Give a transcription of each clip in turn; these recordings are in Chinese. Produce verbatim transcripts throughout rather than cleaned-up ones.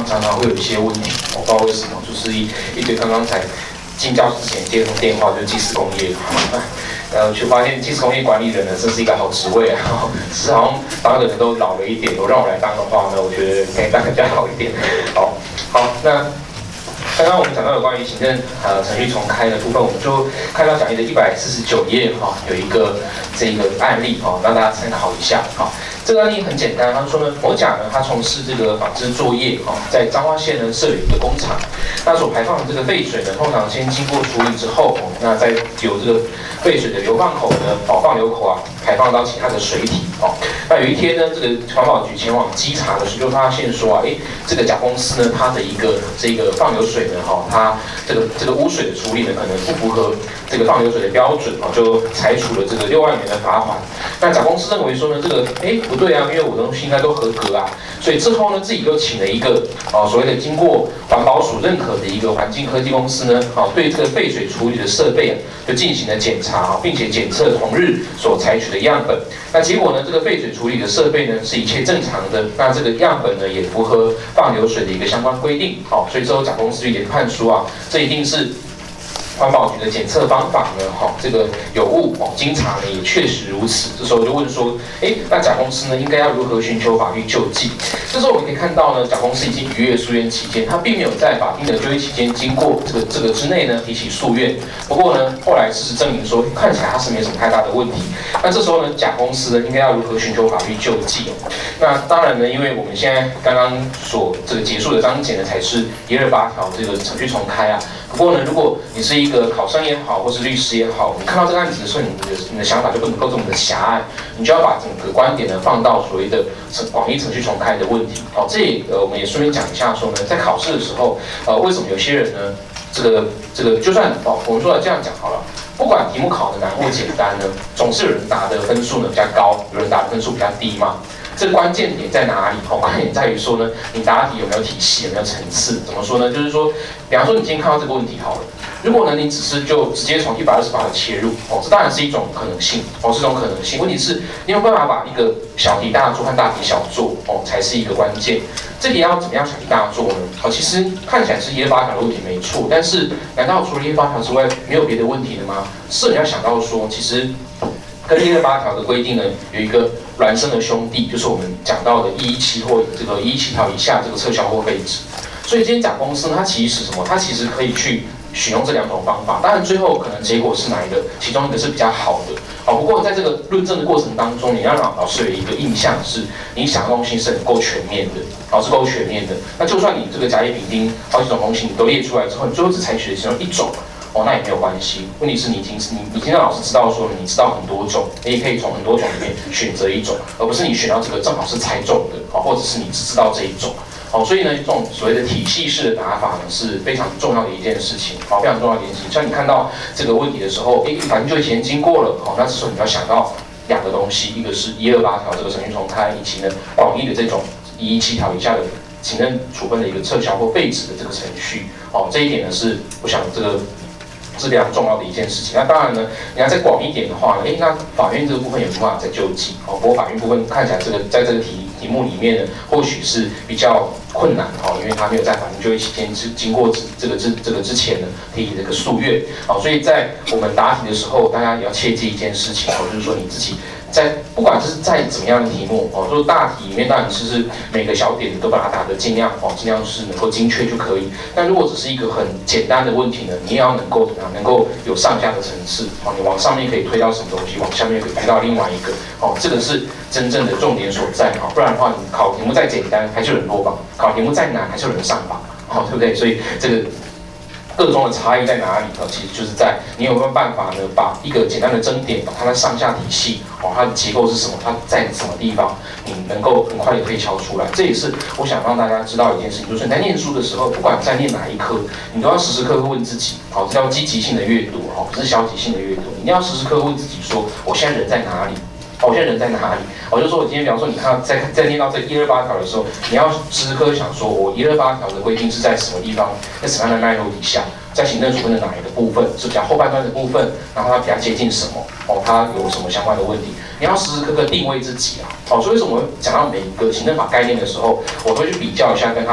常常会有一些问题，我不知道为什么，就是一一堆刚刚才进教室之前接通电话就是技师工业，然后就发现技师工业管理人呢，这是一个好职位啊，只是好像当的人都老了一点，我让我来当的话呢，我觉得可以当得比较好一点。好，好，那。刚刚我们讲到有关于行政呃程序重开的部分，我们就看到讲义的一百四十九页哈，有一个这个案例哈，让大家参考一下哈。这个案例很简单，他说呢，某甲呢他从事这个纺织作业哈，在彰化县呢设有一个工厂，那所排放的这个废水呢，通常先经过处理之后，那再由这个废水的流放口呢，哦放流口啊，排放到其他的水体哦。那有一天呢，这个环保局前往稽查的时候，就发现说啊，哎，这个甲公司呢，它的一个这个放流水呢，哈，它这个这个污水的处理呢，可能不符合这个放流水的标准啊，就裁处了这个六万元的罚款。那甲公司认为说呢，这个哎不对啊，因为我的东西应该都合格啊，所以之后呢，自己又请了一个啊所谓的经过环保署认可的一个环境科技公司呢，啊对这个废水处理的设备啊，就进行了检查啊，并且检测同日所采取的样本。那结果呢，这个废水处理的设备呢是一切正常的，那这个样本呢也符合放流水的一个相关规定，好，所以之后甲公司就研判说啊，这一定是环保局的检测方法呢，哈，这个有误哦，经查呢也确实如此。这时候就问说，哎，那甲公司呢应该要如何寻求法律救济？这时候我们可以看到呢，甲公司已经逾越诉愿期间，他并没有在法定的就业期间经过这个这个之内呢提起诉愿。不过呢，后来事实证明说，看起来他是没什么太大的问题。那这时候呢，甲公司呢应该要如何寻求法律救济？那当然呢，因为我们现在刚刚所这个结束的章节呢，才是一二八条这个程序重开啊。不过呢，如果你是一个考生也好，或是律师也好，你看到这个案子的时候，你的你的想法就不能够这么的狭隘，你就要把整个观点呢放到所谓的广义程序重开的问题。好，这里呃我们也顺便讲一下说呢，在考试的时候，呃为什么有些人呢，这个这个就算哦我们说这样讲好了，不管题目考的难或简单呢，总是有人答的分数呢比较高，有人答的分数比较低嘛。这关键点在哪里？哦，关键点在于说呢，你答题有没有体系，有没有层次？怎么说呢？就是说，比方说你今天看到这个问题好了，如果呢你只是就直接从一百二十八的切入，哦，这当然是一种可能性，哦，是一种可能性。问题是，你有办法把一个小题大做和大题小做，哦，才是一个关键。这题要怎么样小题大做呢？哦，其实看起来是一二八条的问题没错，但是难道除了一二八条之外没有别的问题了吗？是你要想到说，其实跟一二八条的规定呢有一个孪生的兄弟，就是我们讲到的一一七或这个一一七条以下这个撤销或废止。所以今天甲公司呢，它其实什么？它其实可以去使用这两种方法，当然最后可能结果是哪一个，其中一个是比较好的。好，不过在这个论证的过程当中，你要让老师有一个印象是，你想的东西是很够全面的，好，是够全面的。那就算你这个甲乙丙丁好几种东西你都列出来之后，你最后只采取了其中一种。哦，那也没有关系。问题是你已经你你听到老师知道说你知道很多种，你也可以从很多种里面选择一种，而不是你选到这个正好是猜中的，好，或者是你只知道这一种。好，所以呢，这种所谓的体系式的答法呢是非常重要的一件事情，好，非常重要的一件事情。像你看到这个问题的时候，哎，反正就以前经过了，好，那这时候你要想到两个东西，一个是一二八条这个程序重开，以及呢广义的这种一一七条以下的行政处分的一个撤销或废止的这个程序。好，这一点呢是我想这个。是非常重要的一件事情。那当然呢，你要再广一点的话呢，哎，那法院这个部分有没有办法再救济？哦，不过法院部分看起来这个在这个题题目里面呢，或许是比较困难哦，因为他没有在法定就业期间之经过这个之这个之前呢提起这个诉愿。好，所以在我们答题的时候，大家也要切记一件事情哦，就是说你自己。在不管是在怎么样的题目哦，就是大题里面当然就是每个小点都把它答得尽量哦，尽量是能够精确就可以。但如果只是一个很简单的问题呢，你也要能够怎么样，能够有上下的层次哦，你往上面可以推到什么东西，往下面可以推到另外一个哦，这个是真正的重点所在哦，不然的话你考题目再简单还是有人落榜，考题目再难还是有人上榜哦，对不对？所以这个。各中的差异在哪里呢？其实就是在你有没有办法呢，把一个简单的争点，把它的上下体系，哦，它的结构是什么，它在什么地方，你能够很快的推敲出来。这也是我想让大家知道一件事情，就是你在念书的时候，不管在念哪一科，你都要时时刻刻问自己，好，这叫积极性的阅读，哦，不是消极性的阅读，你一定要时时刻刻问自己说，我现在人在哪里？哦，我现在人在哪里？我就说我今天，比方说，你看在在念到这一二八条的时候，你要时时刻刻想说，我一二八条的规定是在什么地方，在什么样的脉络底下，在行政处分的哪一个部分是比较后半段的部分，然后它比较接近什么？哦，它有什么相关的问题？你要时时刻刻定位自己啊。哦，所以为什么我讲到每一个行政法概念的时候，我都会去比较一下跟它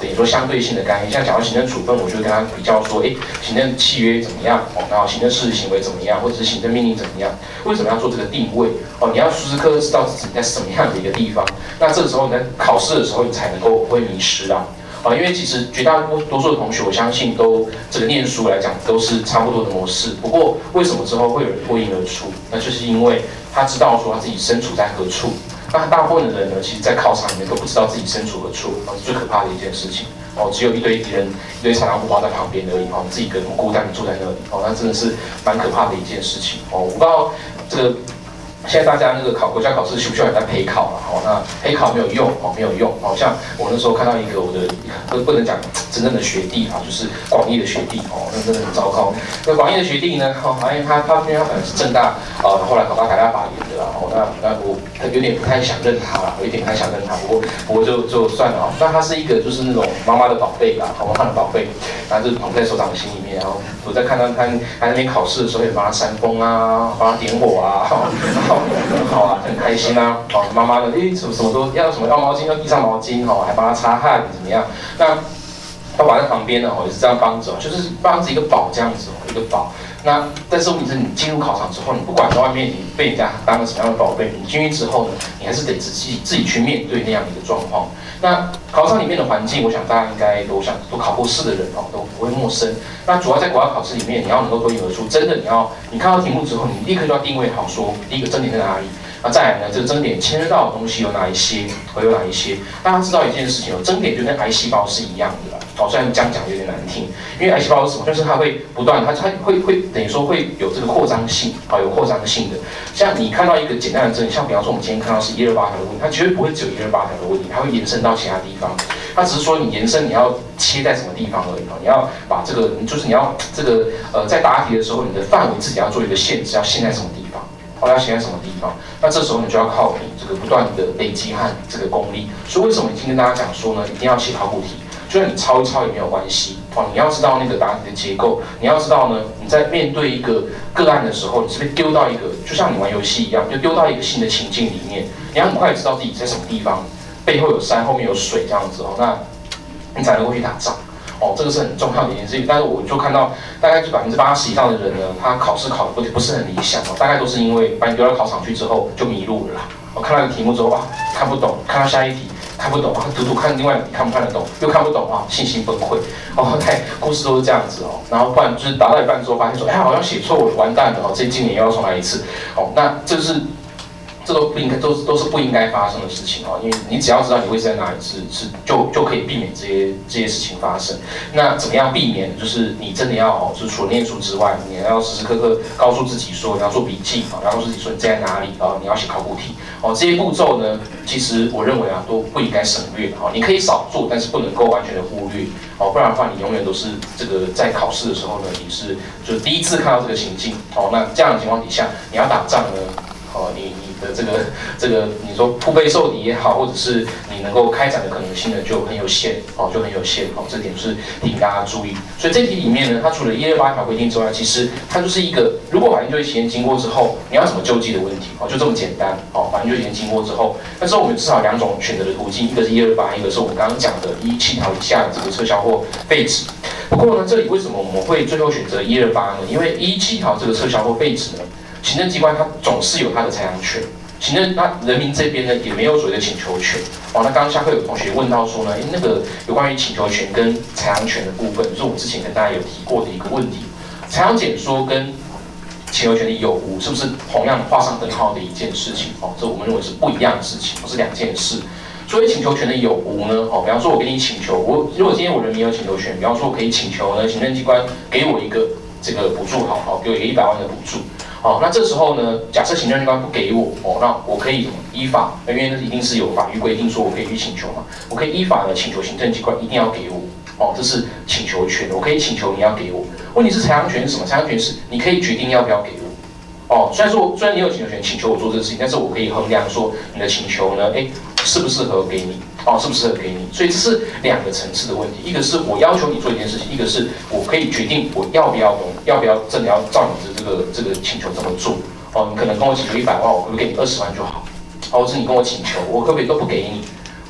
等于说相对性的概念。像讲到行政处分，我就跟他比较说，哎，行政契约怎么样？哦，然后行政事实行为怎么样，或者是行政命令怎么样？为什么要做这个定位？哦，你要时时刻刻知道自己在什么样的一个地方。那这个时候你在考试的时候，你才能够不会迷失啊。啊，因为其实绝大多数的同学，我相信都这个念书来讲都是差不多的模式。不过为什么之后会有人脱颖而出？那就是因为他知道说他自己身处在何处。那大部分的人呢，其实在考场里面都不知道自己身处何处，哦，是最可怕的一件事情。哦，只有一堆敌人、一堆豺狼虎豹在旁边而已。哦，自己一个人孤单的坐在那里。哦，那真的是蛮可怕的一件事情。哦，我不知道这个。现在大家那个考国家考试需不需要人在陪考了？哦，那陪考没有用，哦，没有用。好像我那时候看到一个我的不不能讲真正的学弟啊，就是广义的学弟哦，那真的很糟糕。那广义的学弟呢，哦，因为他他因为他本来是政大呃，后来考到台大法研的啦，哦，那那我有点不太想认他了，我有点不太想认他，不过不过就就算了哦。那他是一个就是那种妈妈的宝贝啦，妈妈的宝贝，然后就捧在手掌心里面，然后我在看到他他那边考试的时候，也帮他扇风啊，帮他点火啊。很好啊，很开心啊！哦，妈妈呢，诶，什么什么都要什么要毛巾，要递上毛巾，哦，还帮他擦汗，怎么样？那爸爸在旁边呢，哦，也是这样帮着，就是帮着一个宝这样子，哦，一个宝。那但是问题是你进入考场之后，你不管在外面你被人家当了什么样的宝贝，你进去之后呢，你还是得自己自己去面对那样的一个状况。那考场里面的环境，我想大家应该都想都考过试的人哦，都不会陌生。那主要在国家考试里面，你要能够脱颖而出，真的你要你看到题目之后，你立刻就要定位好说，第一个争点在哪里。那再来呢，这个争点牵涉到的东西有哪一些？会有哪一些？大家知道一件事情哦，争点就跟癌细胞是一样的啦。哦，虽然这样讲有点难听，因为癌细胞是什么？就是它会不断，它它会会等于说会有这个扩张性，啊，有扩张性的。像你看到一个简单的争点，像比方说我们今天看到是一二八条的问题，它绝对不会只有一二八条的问题，它会延伸到其他地方。它只是说你延伸你要切在什么地方而已啊，你要把这个，就是你要这个呃，在答题的时候，你的范围自己要做一个限制，要限在什么地方。哦，要写在什么地方？那这时候你就要靠你这个不断的累积和这个功力。所以为什么今天跟大家讲说呢，一定要写考古题？就算你抄一抄也没有关系哦。你要知道那个答题的结构，你要知道呢，你在面对一个个案的时候，你是被丢到一个，就像你玩游戏一样，就丢到一个新的情境里面，你要很快知道自己在什么地方，背后有山，后面有水这样子哦，那你才能够去打仗。哦，这个是很重要的一件事情，但是我就看到大概就百分之八十以上的人呢，他考试考的不不是很理想哦，大概都是因为把你丢到考场去之后就迷路了啦。我看到一个题目之后啊，看不懂，看到下一题看不懂啊，读读看另外一题看不看得懂，又看不懂啊，信心崩溃。哦，对，故事都是这样子哦，然后不然就是答到一半之后发现说，哎，好像写错了，完蛋了哦，这今年又要重来一次。哦，那这是。这都不应该，都都是不应该发生的事情哦。因为你只要知道你位置在哪里，是是就就可以避免这些这些事情发生。那怎么样避免？就是你真的要哦，就是除了念书之外，你要时时刻刻告诉自己说你要做笔记啊，然后告诉自己说你在哪里啊，你要写考古题哦。这些步骤呢，其实我认为啊都不应该省略哦。你可以少做，但是不能够完全的忽略哦，不然的话你永远都是这个在考试的时候呢，你是就是第一次看到这个情境哦。那这样的情况底下，你要打仗呢，哦，你你。的这个这个，你说腹背受敌也好，或者是你能够开展的可能性呢，就很有限哦，就很有限哦，这点是提醒大家注意。所以这题里面呢，它除了一二八条规定之外，其实它就是一个，如果法定就业期间经过之后，你要怎么救济的问题哦，就这么简单哦。法定就业期间经过之后，那时候我们至少两种选择的途径，一个是一二八，一个是我们刚刚讲的一七条以下的这个撤销或废止。不过呢，这里为什么我们会最后选择一二八呢？因为一七条这个撤销或废止呢，行政机关它总是有它的裁量权。行政那人民这边呢也没有所谓的请求权哦。那刚刚下课有同学问到说呢，诶，那个有关于请求权跟裁量权的部分，就是我之前跟大家有提过的一个问题，裁量减缩跟请求权的有无是不是同样画上等号的一件事情哦？这我们认为是不一样的事情，不是两件事。所以请求权的有无呢？哦，比方说我给你请求，我如果今天我人民有请求权，比方说我可以请求呢，行政机关给我一个这个补助，好好给我一个一百万的补助。哦，那这时候呢，假设行政机关不给我，哦，那我可以依法，因为那一定是有法律规定说我可以去请求嘛，我可以依法的请求行政机关一定要给我，哦，这是请求权，我可以请求你要给我。问题是裁量权是什么？裁量权是你可以决定要不要给我，哦，虽然说虽然你有请求权，请求我做这个事情，但是我可以衡量说你的请求呢，哎，适不适合给你，哦，适不适合给你，所以这是两个层次的问题，一个是我要求你做一件事情，一个是我可以决定我要不要要不要真的要照你的这个这个请求这么做，哦，你可能跟我请求一百万，我可不可以给你二十万就好，哦，或是你跟我请求，我可不可以都不给你，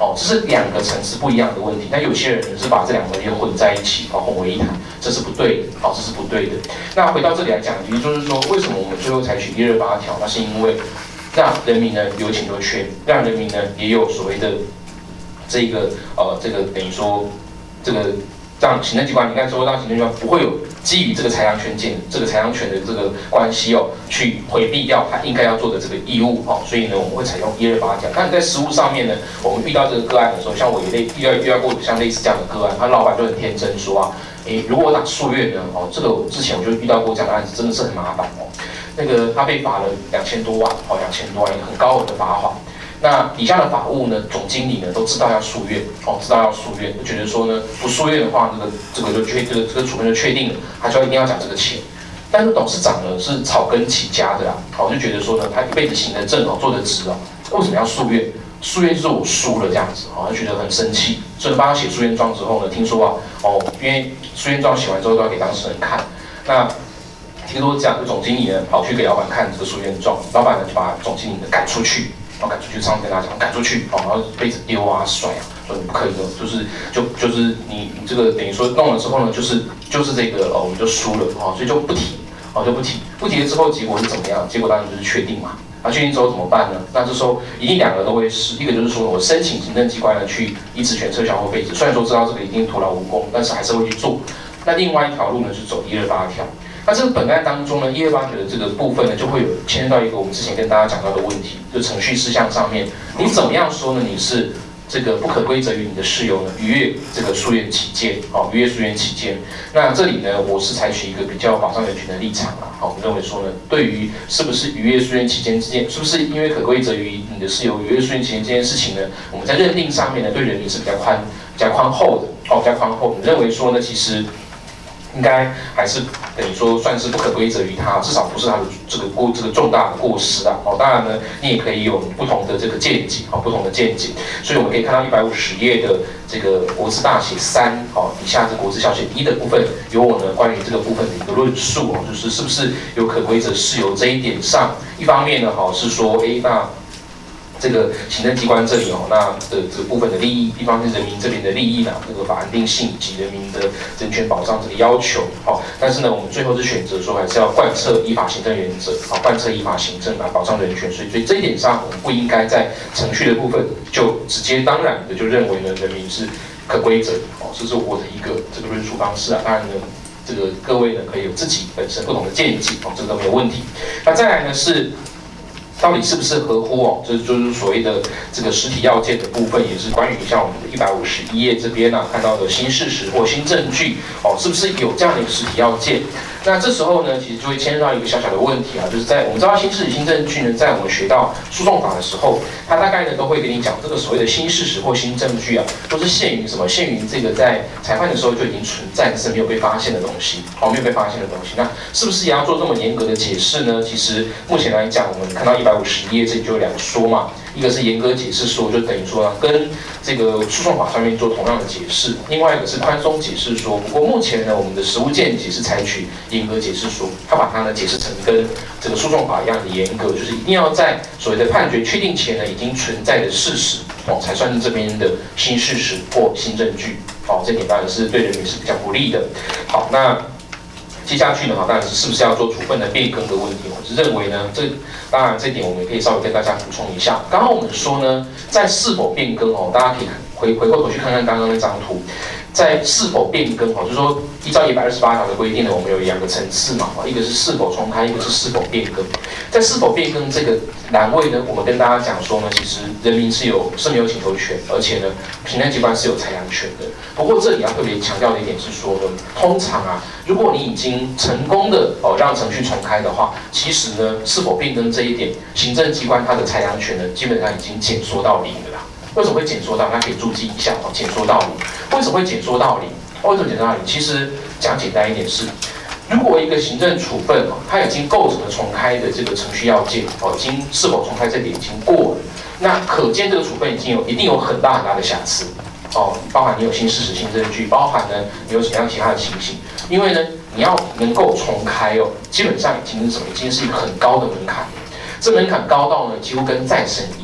哦，这是两个层次不一样的问题。那有些人呢是把这两个也混在一起，哦，混为一谈，这是不对的，哦，这是不对的。那回到这里来讲，也就是说，为什么我们最后采取一二八条？那是因为让人民呢有请求权，让人民呢也有所谓的这个呃这个等于说这个让行政机关，你看说让行政机关不会有基于这个裁量权减这个裁量权的这个关系哦，去回避掉他应该要做的这个义务哦，所以呢我们会采用一二八条。但在实务上面呢，我们遇到这个个案的时候，像我也类遇到遇到过像类似这样的个案，他老板就很天真说啊，诶，如果我打诉愿呢，哦，这个我之前我就遇到过这样的案子，真的是很麻烦哦。那个他被罚了两千多万，哦，两千多万，很高额的罚款。那底下的法务呢，总经理呢都知道要诉愿，哦，知道要诉愿，就觉得说呢，不诉愿的话，这个这个就确这个这个处分就确定了，他就一定要缴这个钱。但是董事长呢是草根起家的啦，好，就觉得说呢，他一辈子行得正哦，做得直哦，为什么要诉愿？诉愿就是我输了这样子，哦，他觉得很生气，所以帮他写诉愿状之后呢，听说啊，哦，因为诉愿状写完之后都要给当事人看，那听说这样，总经理呢跑去给老板看这个诉愿状，老板呢就把总经理呢赶出去。然后赶出去，上次跟大家讲赶出去，哦，然后杯子丢啊甩啊，说你不可以的，就是就就是你你这个等于说弄了之后呢，就是就是这个哦，我们就输了哦，所以就不提哦，就不提，不提了之后结果是怎么样？结果当然就是确定嘛。那确定之后怎么办呢？那这时候一定两个都会是，一个就是说我申请行政机关呢去依职权撤销或废止，虽然说知道这个一定徒劳无功，但是还是会去做。那另外一条路呢是走一二八条。那这个本案当中呢，一二八条的这个部分呢，就会有牵涉到一个我们之前跟大家讲到的问题，就程序事项上面，你怎么样说呢？你是这个不可归责于你的事由呢？逾越这个诉愿期间，哦，逾越诉愿期间。那这里呢，我是采取一个比较保障人权的立场啊，好，我们认为说呢，对于是不是逾越诉愿期间之间，是不是因为可归责于你的事由逾越诉愿期间这件事情呢，我们在认定上面呢，对人民是比较宽、比较宽厚的，哦，比较宽厚。我们认为说呢，其实。应该还是等于说算是不可归责于他，至少不是他的这个过这个重大的过失啊。哦，当然呢，你也可以有不同的这个见解，哦，不同的见解。所以我们可以看到一百五十页的这个国字大写三，哦，底下这国字小写一的部分，有我呢关于这个部分的一个论述哦，就是是不是有可归责事由这一点上，一方面呢，好是说，哎，那。这个行政机关这里哦，那的这个部分的利益，一方面是人民这边的利益呢，这个法安定性以及人民的人权保障这个要求，好，但是呢，我们最后是选择说还是要贯彻依法行政原则，好，贯彻依法行政来保障人权，所以所以这一点上，我们不应该在程序的部分就直接当然的就认为呢，人民是可归责，哦，这是我的一个这个论述方式啊，当然呢。这个各位呢可以有自己本身不同的见解，哦，这个都没有问题。那再来呢是。到底是不是合乎哦？这就是所谓的这个实体要件的部分，也是关于像我们的一百五十一页这边啊看到的新事实或新证据哦，是不是有这样的一个实体要件？那这时候呢，其实就会牵涉到一个小小的问题啊，就是在我们知道新事实、新证据呢，在我们学到诉讼法的时候，它大概呢都会跟你讲这个所谓的新事实或新证据啊，都是限于什么？限于这个在裁判的时候就已经存在，但是没有被发现的东西，哦，没有被发现的东西。那是不是也要做这么严格的解释呢？其实目前来讲，我们看到一百五十页这里就有两说嘛，一个是严格解释说，就等于说、啊、跟这个诉讼法上面做同样的解释；另外一个是宽松解释说。不过目前呢，我们的实务见解是采取严格解释说，他把它呢解释成跟这个诉讼法一样的严格，就是一定要在所谓的判决确定前呢已经存在的事实哦，才算是这边的新事实或新证据哦。这点当然是对人民是比较不利的。好，那。接下去呢，哈，当然是是不是要做处分的变更的问题，我是认为呢，这当然这点我们也可以稍微跟大家补充一下。刚刚我们说呢，在是否变更哦，大家可以回回过头去看看刚刚那张图，在是否变更哦，就是说依照一百二十八条的规定呢，我们有两个层次嘛，一个是是否重开，一个是是否变更。在是否变更这个栏位呢，我们跟大家讲说呢，其实人民是有是没有请求权，而且呢，行政机关是有裁量权的。不过这里要特别强调的一点是说呢，通常啊，如果你已经成功的哦让程序重开的话，其实呢，是否变更这一点，行政机关它的裁量权呢，基本上已经减缩到零了啦。为什么会减缩到？大家可以注记一下哦，减缩到零。为什么会减缩到零？为什么减缩到零？其实讲简单一点是。如果一个行政处分哦，它已经构成了重开的这个程序要件哦，已经是否重开这点已经过了，那可见这个处分已经有一定有很大很大的瑕疵哦，包含你有新事实、新证据，包含呢你有什么样其他的情形，因为呢你要能够重开哦，基本上已经是什么？已经是一个很高的门槛，这门槛高到呢几乎跟再审一样。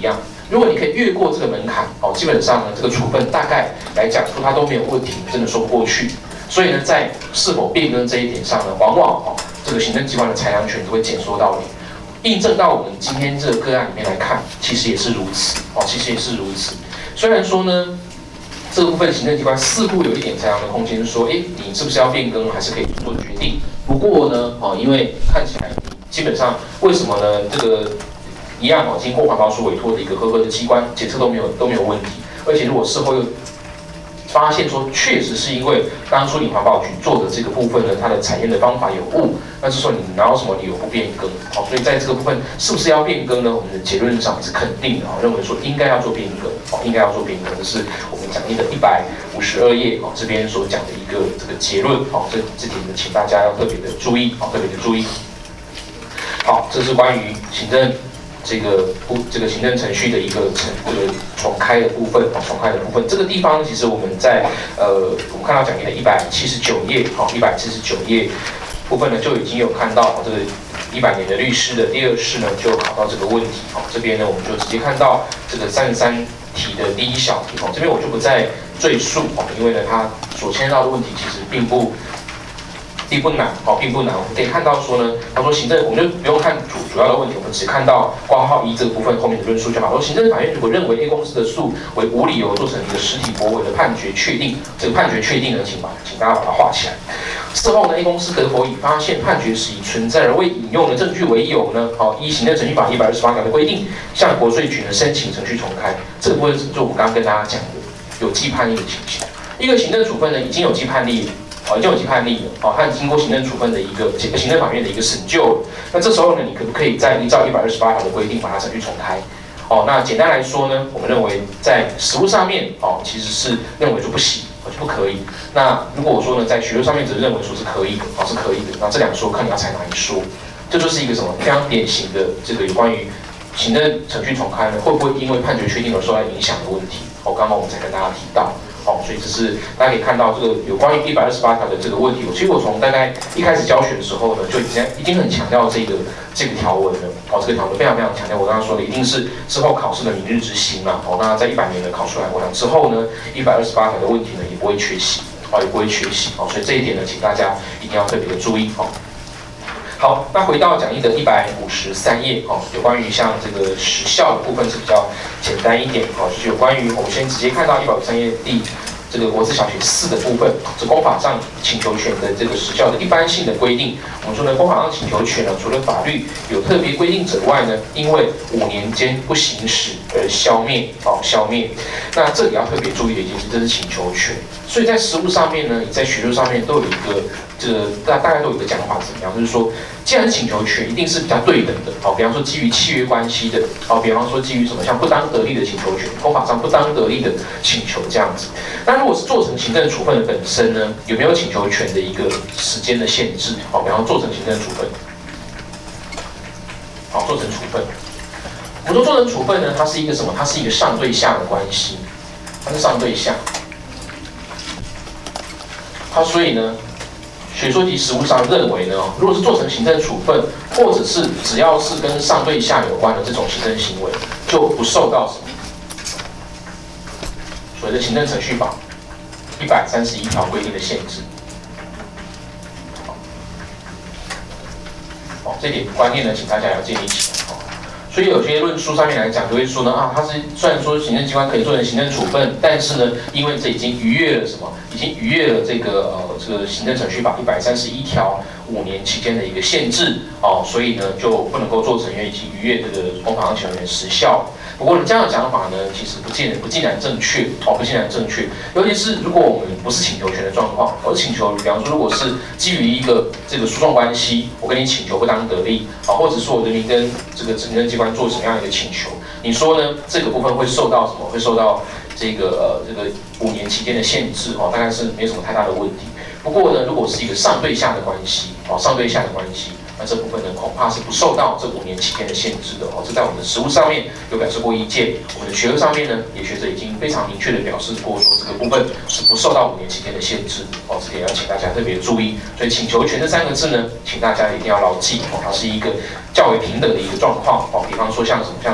如果你可以越过这个门槛，哦，基本上呢，这个处分大概来讲说它都没有问题，真的说不过去。所以呢，在是否变更这一点上呢，往往哦，这个行政机关的裁量权都会减缩到零。印证到我们今天这个个案里面来看，其实也是如此，哦，其实也是如此。虽然说呢，这个部分行政机关似乎有一点裁量的空间，说，哎，你是不是要变更，还是可以做决定。不过呢，哦，因为看起来基本上为什么呢？这个一样哦，经过环保署委托的一个合格的机关检测都没有都没有问题，而且如果事后又发现说确实是因为当初你环保局做的这个部分呢，它的采验的方法有误，那这时候你哪有什么理由不变更？好，所以在这个部分是不是要变更呢？我们的结论上是肯定的，认为说应该要做变更，哦，应该要做变更，这是我们讲义的一百五十二页哦这边所讲的一个这个结论，好，这这点呢，请大家要特别的注意，好，特别的注意。好，这是关于行政。这个不，这个行政程序的一个程这个重开的部分，啊，重开的部分，这个地方其实我们在呃，我们看到讲义的一百七十九页，好，一百七十九页部分呢就已经有看到这个一百年的律师的第二试呢就考到这个问题，好，这边呢我们就直接看到这个三十三题的第一小题，好，这边我就不再赘述，好，因为呢它所牵涉到的问题其实并不。并不难，哦，并不难。我们可以看到说呢，他说行政，我们就不用看主主要的问题，我们只看到挂号一这个部分后面的论述就好。说行政法院如果认为 A 公司的诉为无理由做成一个实体驳回的判决确定，这个判决确定呢，请把请大家把它画起来。事后呢 ，A 公司得否以发现判决时已存在而未引用的证据为由呢，好，依行政程序法一百二十八条的规定，向国税局呢申请程序重开。这个部分就我们刚刚跟大家讲的有既判例的情形。一个行政处分呢已经有既判例。哦，已经有既判例了，哦，它经过行政处分的一个行政法院的一个审究了。那这时候呢，你可不可以再依照一百二十八条的规定把它程序重开？哦，那简单来说呢，我们认为在实务上面，哦，其实是认为就不行，哦，就不可以。那如果我说呢，在学术上面只是认为说是可以的，哦，是可以的。那这两说看你要采哪一说，这就是一个什么非常典型的这个有关于行政程序重开呢，会不会因为判决确定而受到影响的问题？哦，刚刚我们才跟大家提到。哦，所以这是大家可以看到这个有关于一百二十八条的这个问题。其实我从大概一开始教学的时候呢，就已经已经很强调这个这个条文了。哦，这个条文非常非常强调。我刚刚说的一定是之后考试的明日之星啦。哦，那在一百年的考出来，我想之后呢，一百二十八条的问题呢也不会缺席，哦，也不会缺席。哦，所以这一点呢，请大家一定要特别的注意。哦。好，那回到讲义的一百五十三页，哦，有关于像这个时效的部分是比较简单一点，哦，就是有关于我们先直接看到一百五十三页第这个国字小学四的部分，这公法上请求权的这个时效的一般性的规定。我们说呢，公法上请求权呢，除了法律有特别规定者外呢，因为五年间不行使而消灭，哦，消灭。那这里要特别注意的一件事，这是请求权。所以在实务上面呢，你在学术上面都有一个。这个大大概都有一个讲法，怎么样？就是说，既然是请求权，一定是比较对等的。好，比方说基于契约关系的，好，比方说基于什么像不当得利的请求权，公法上不当得利的请求这样子。那如果是做成行政处分的本身呢，有没有请求权的一个时间的限制？好，比方说做成行政处分，好，做成处分。我们说做成处分呢，它是一个什么？它是一个上对下的关系，它是上对下。它所以呢？学说及实务上认为呢，如果是做成行政处分，或者是只要是跟上对下有关的这种行政行为，就不受到什么所谓的行政程序法一百三十一条规定的限制。好，这点观念呢，请大家要建立起来。所以有些论述上面来讲，就会说呢，啊，它是虽然说行政机关可以做成行政处分，但是呢，因为这已经逾越了什么？已经逾越了这个呃这个行政程序法一百三十一条五年期间的一个限制哦，所以呢就不能够做成，因为已经逾越这个公法上请求权时效。不过呢，这样的讲法呢，其实不尽不尽然正确哦，不尽然正确。尤其是如果我们不是请求权的状况，而是请求，比方说，如果是基于一个这个诉讼关系，我跟你请求不当得利啊，或者说我人民跟这个行政机关做什么样的一个请求，你说呢？这个部分会受到什么？会受到这个呃这个五年期间的限制哦，大概是没什么太大的问题。不过呢，如果是一个上对下的关系哦，上对下的关系。那这部分呢，恐怕是不受到这五年期间的限制的哦。这在我们的实务上面有表示过意见，我们的学科上面呢，也学者已经非常明确的表示过，说这个部分是不受到五年期间的限制哦。这点要请大家特别注意。所以请求权这三个字呢，请大家一定要牢记哦，它是一个较为平等的一个状况哦。比方说像什么像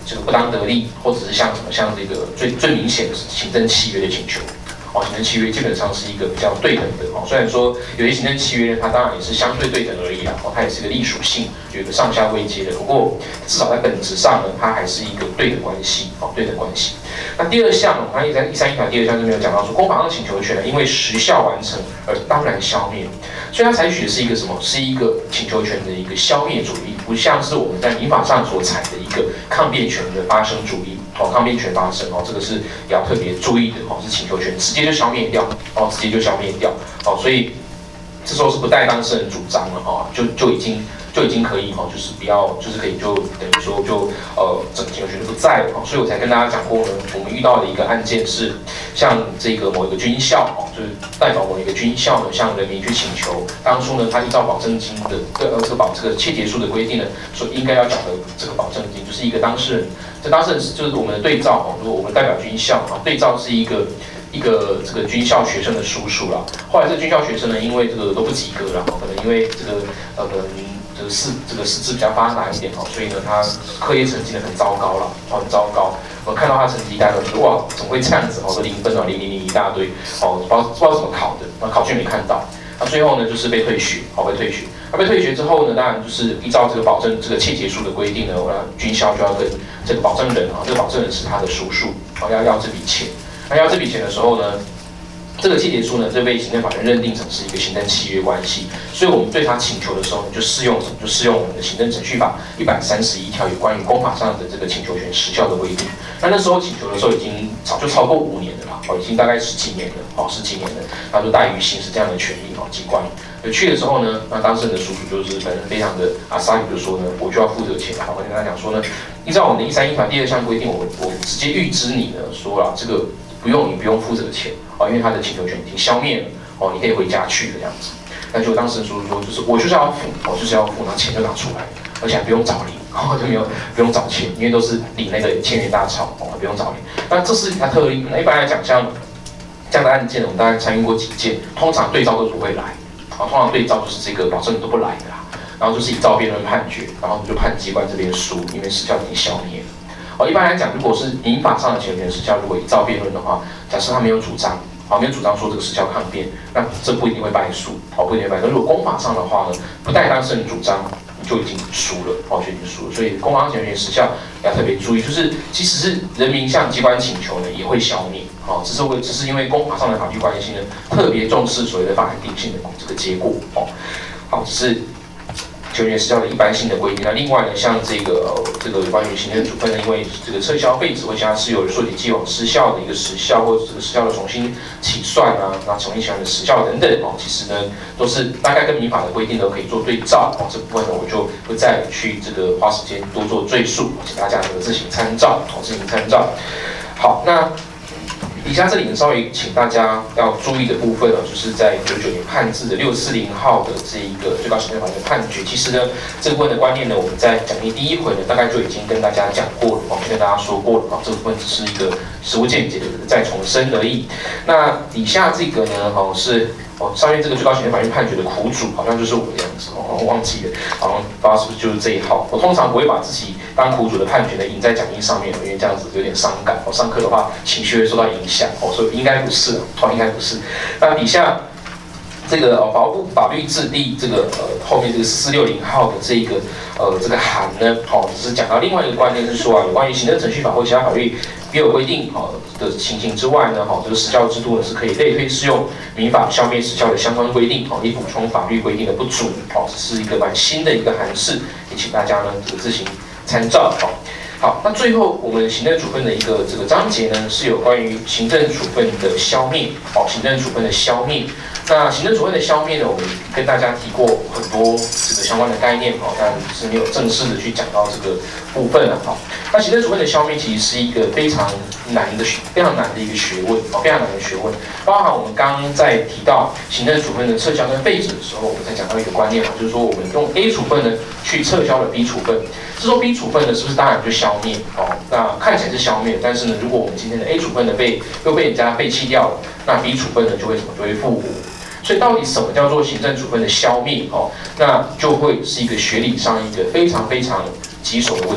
这个不当得利，或者是像什么像这个最最明显的是行政契约的请求。哦，行政契约基本上是一个比较对等的哦，虽然说有些行政契约它当然也是相对对等而已啦，哦，它也是一个隶属性，有一个上下位阶的，不过至少在本质上呢，它还是一个对等关系，哦，对等关系。那第二项，我们在一三一条第二项就没有讲到说，公法上请求权呢，因为时效完成而当然消灭，所以它采取的是一个什么？是一个请求权的一个消灭主义，不像是我们在民法上所采的一个抗辩权的发生主义。哦，抗辩权发生哦，这个是也要特别注意的哦，是请求权直接就消灭掉哦，直接就消灭掉哦，所以这时候是不带当事人主张了哦，就就已经就已经可以哦，就是不要就是可以就等于说就呃整个请求权就不在了哦，所以我才跟大家讲过呢，我们遇到的一个案件是像这个某一个军校哦，就是代表某一个军校呢向人民去请求，当初呢他依照保证金的呃这个保这个切结书的规定呢，所应该要缴的这个保证金，就是一个当事人。这当事人就是我们的对照哦，如果我们代表军校啊，对照是一个一个这个军校学生的叔叔啦。后来这个军校学生呢，因为这个都不及格了，可能因为这个呃可能这个四这个四肢比较发达一点哦，所以呢他课业成绩呢很糟糕了，很糟糕。我看到他成绩单，我觉得哇，怎么会这样子哦？都零分哦，零零零一大堆哦，不知道不知道怎么考的，那考卷没看到。那最后呢，就是被退学，好，被退学。那被退学之后呢，当然就是依照这个保证这个切结书的规定呢，我军校就要跟这个保证人啊，这个保证人是他的叔叔，啊，要要这笔钱。那要这笔钱的时候呢，这个切结书呢，就被行政法院认定成是一个行政契约关系，所以我们对他请求的时候呢，就适用什么？就适用我们的行政程序法一百三十一条有关于公法上的这个请求权时效的规定。那那时候请求的时候已经早就超过五年了啦，哦，已经大概十几年了，哦，十几年了，那就怠于行使这样的权利哦，机关。去的时候呢，那当事人的叔叔就是反正非常的阿萨里就说呢，我就要付这个钱。好，我跟他讲说呢，依照我们的一三一条第二项规定，我我直接预知你呢说了这个不用你不用付这个钱哦，因为他的请求权已经消灭了哦，你可以回家去的这样子。那就当事人叔叔说，就是我就是要付，我就是要付，然后钱就拿出来，而且还不用找零，然后就没有不用找钱，因为都是领那个千元大钞哦，不用找零。那这是它特例。那一般来讲，像这样的案件，我们大概参与过几件，通常对照都不会来。啊，通常对照就是这个保证人都不来的啦，然后就是以照辩论判决，然后就判机关这边输，因为时效已经消灭了。哦，一般来讲，如果是民法上的请求权时效，如果以照辩论的话，假设他没有主张，好，没有主张说这个时效抗辩，那这不一定会败诉，好，不一定会败诉。如果公法上的话呢，不带当事人主张，你就已经输了，哦，就已经输了。所以公法上请求权时效要特别注意，就是即使是人民向机关请求呢，也会消灭。好，只是为只是因为公法上的法律关系呢，特别重视所谓的法律定性的这个结果。哦，好，只是请求权时效的一般性的规定。那另外呢，像这个、呃、这个关于行政处分呢，因为这个撤销废止或其他是有溯及既往失效的一个时效，或者这个时效的重新起算啊，然后重新起算的时效等等哦，其实呢都是大概跟民法的规定都可以做对照哦。这部分呢我就不再去这个花时间多做赘述，请大家这个自行参照哦，自行参照。好，那以下这里呢，稍微请大家要注意的部分呢，就是在九九年判字的六四零号的这一个最高行政法院的判决。其实呢，这部分的观念呢，我们在讲义第一回呢，大概就已经跟大家讲过了，我们跟大家说过了啊。这部分只是一个实务见解的再重申而已。那底下这个呢，哦是。哦，上面这个最高行政法院判决的苦主好像就是我这样子，哦，我忘记了，好像不知道是不是就是这一号。我通常不会把自己当苦主的判决呢印在讲义上面，因为这样子有点伤感。我上课的话情绪会受到影响，哦，所以应该不是，哦，应该不是。那底下这个呃法务部法律制定这个呃后面这个四六零号的这个呃这个函呢，好，只是讲到另外一个观念是说啊，有关于行政程序法或其他法律别有规定好的情形之外呢，好，这个时效制度呢是可以类推适用民法消灭时效的相关规定，好，以补充法律规定的不足，好，这是一个蛮新的一个函释，也请大家呢这个自行参照，好。好，那最后我们行政处分的一个这个章节呢，是有关于行政处分的消灭，好，行政处分的消灭。那行政处分的消灭呢，我们跟大家提过很多这个相关的概念，好，但是没有正式的去讲到这个部分了，好。那行政处分的消灭其实是一个非常难的、非常难的一个学问，哦，非常难的学问。包含我们刚刚在提到行政处分的撤销跟废止的时候，我们才讲到一个观念嘛，就是说我们用 A 处分呢去撤销了 B 处分。这时候 B 处分呢，是不是当然就消灭？哦，那看起来是消灭，但是呢，如果我们今天的 A 处分呢被又被人家废弃掉了，那 B 处分呢就会什么？就会复活。所以到底什么叫做行政处分的消灭？哦，那就会是一个学理上一个非常非常棘手的问题。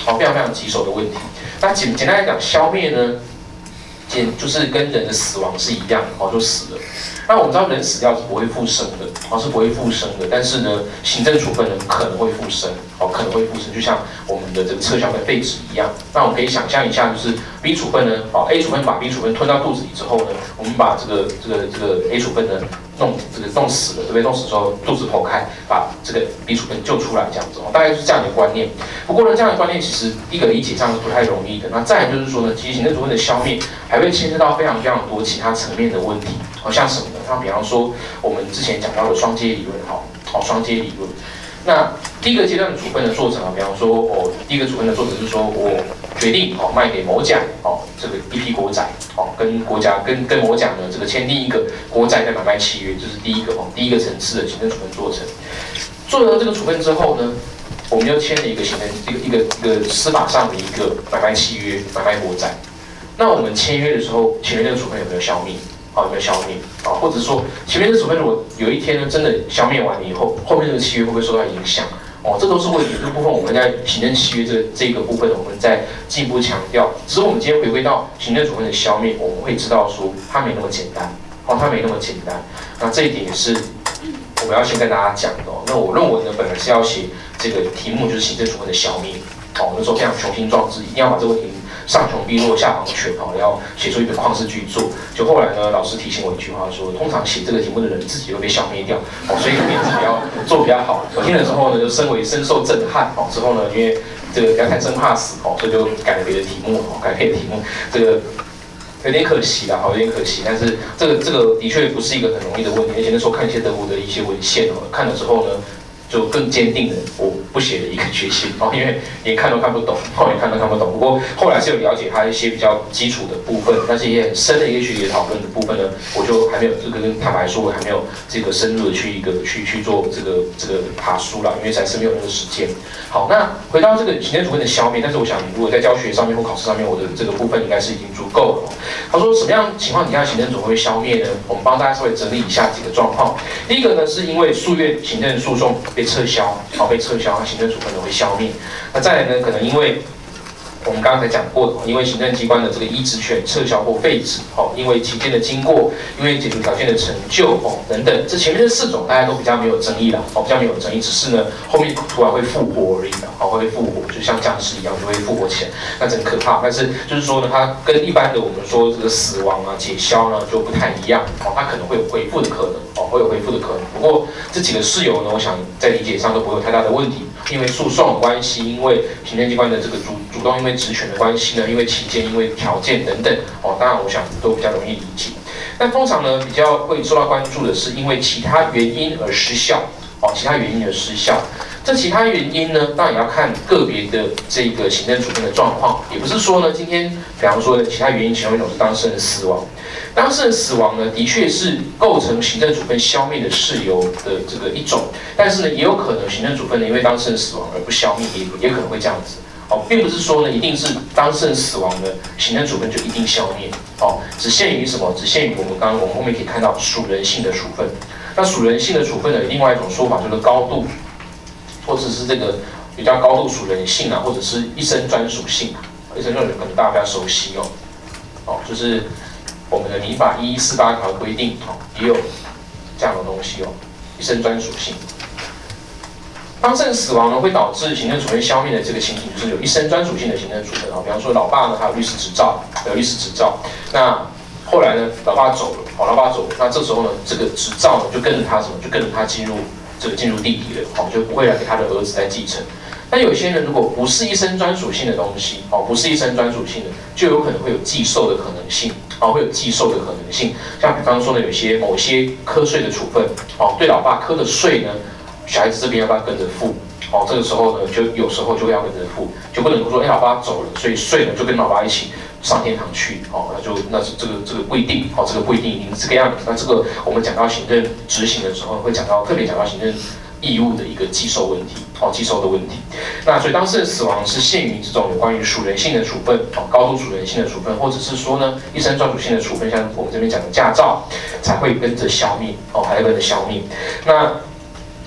好，非常非常棘手的问题。那简简单来讲，消灭呢，简就是跟人的死亡是一样的，哦，就死了。那我们知道人死掉是不会复生的，哦，是不会复生的。但是呢，行政处分呢可能会复生，哦，可能会复生，就像我们的这个撤销跟废止一样。那我们可以想象一下，就是 B 处分呢，哦 A 处分把 B 处分吞到肚子里之后呢，我们把这个这个这个 A 处分呢弄这个弄死了，对不对？弄死之后肚子剖开，把这个 B 处分救出来，这样子哦，大概是这样的观念。不过呢，这样的观念其实第一个理解上是不太容易的。那再来就是说呢，其实行政处分的消灭还会牵涉到非常非常多其他层面的问题，好像什么呢？像比方说我们之前讲到的双阶理论，好，好双阶理论。那第一个阶段的处分的做成啊，比方说哦，第一个处分的做成是说我决定哦卖给某甲哦这个一批国债哦，跟国家跟跟某甲呢这个签订一个国债的买卖契约，这是第一个哦第一个层次的行政处分做成。做了这个处分之后呢，我们又签了一个行政一个一个一个司法上的一个买卖契约，买卖国债。那我们签约的时候，前面那个处分有没有消灭？好，有没有消灭？啊，或者说前面的处分如果有一天呢真的消灭完了以后，后面这个契约会不会受到影响？哦，这都是问题。这个部分我们在行政契约这这个部分，我们在进一步强调。只是我们今天回归到行政处分的消灭，我们会知道说它没那么简单。哦，它没那么简单。那这一点也是我们要先跟大家讲的哦。那我论文呢本来是要写这个题目就是行政处分的消灭。哦，那时候非常雄心壮志，一定要把这个问题上穷碧落下黄泉哦，要写出一本旷世巨作。就后来呢，老师提醒我一句话说，通常写这个题目的人自己会被消灭掉哦，所以你自己要做比较好。我听了之后呢，就深为深受震撼哦。之后呢，因为这个不要太生怕死哦，所以就改了别的题目哦，改别的题目，这个有点可惜啦，好，有点可惜。但是这个这个的确不是一个很容易的问题，而且那时候看一些德国的一些文献哦，看了之后呢，就更坚定了我不写的一个决心哦，因为连看都看不懂，哦，连看都看不懂。不过后来是有了解它一些比较基础的部分，但是也很深的一个学习讨论的部分呢，我就还没有这个跟坦白说，我还没有这个深入的去一个去去做这个这个爬书啦，因为暂时没有那个时间。好，那回到这个行政处分的消灭，但是我想如果在教学上面或考试上面，我的这个部分应该是已经足够了。他说什么样情况底下行政处分会消灭呢？我们帮大家稍微整理一下几个状况。第一个呢，是因为诉愿行政诉讼被撤销，好，被撤销，行政处分呢会消灭。那再来呢，可能因为我们刚才讲过的，因为行政机关的这个依职权撤销或废止，哦，因为期间的经过，因为解除条件的成就，哦，等等，这前面这四种大家都比较没有争议啦，哦，比较没有争议，只是呢后面突然会复活而已啦，哦，会复活，就像僵尸一样就会复活起来，那真可怕。但是就是说呢，它跟一般的我们说这个死亡啊、解消呢就不太一样，哦，它可能会有恢复的可能，哦，会有恢复的可能。不过这几个事由呢，我想在理解上都不会有太大的问题，因为诉讼的关系，因为行政机关的这个主主动，因为职权的关系呢，因为期间、因为条件等等，哦，当然我想都比较容易理解。但通常呢，比较会受到关注的是因为其他原因而失效，哦，其他原因而失效。这其他原因呢，当然也要看个别的这个行政处分的状况，也不是说呢，今天比方说其他原因其中一种是当事人死亡，当事人死亡呢，的确是构成行政处分消灭的事由的这个一种，但是呢，也有可能行政处分呢，因为当事人死亡而不消灭，也也可能会这样子。哦，并不是说呢，一定是当事人死亡的行政处分就一定消灭。哦，只限于什么？只限于我们刚刚我们后面可以看到属人性的处分。那属人性的处分呢，有另外一种说法就是高度，或者是这个比较高度属人性啊，或者是一生专属性啊。一生专属可能大家比较熟悉哦。哦，就是我们的民法一一四八条规定，哦，也有这样的东西哦，一生专属性。当事人死亡呢，会导致行政处分消灭的这个情形，就是有一生专属性的行政处分啊。比方说，老爸呢，他有律师执照，有律师执照。那后来呢，老爸走了，哦，老爸走了，那这时候呢，这个执照呢，就跟着他什么，就跟着他进入这个进入地底了，哦，就不会来给他的儿子再继承。但有些人如果不是一生专属性的东西，哦，不是一生专属性的，就有可能会有寄售的可能性，哦，会有寄售的可能性。像比方说呢，有些某些课税的处分，哦，对老爸课的税呢。小孩子这边要不要跟着付？哦，这个时候呢，就有时候就会要跟着付，就不能说，哎，老爸走了，所以税呢就跟老爸一起上天堂去，哦，那就那是这个这个规定，哦，这个规定一定是这个样子。那这个我们讲到行政执行的时候，会讲到特别讲到行政义务的一个寄收问题，哦，寄收的问题。那所以当事人死亡是限于这种有关于属人性的处分，哦，高度属人性的处分，或者是说呢，一生专属性的处分，像我们这边讲的驾照，才会跟着消灭，哦，还会跟着消灭。那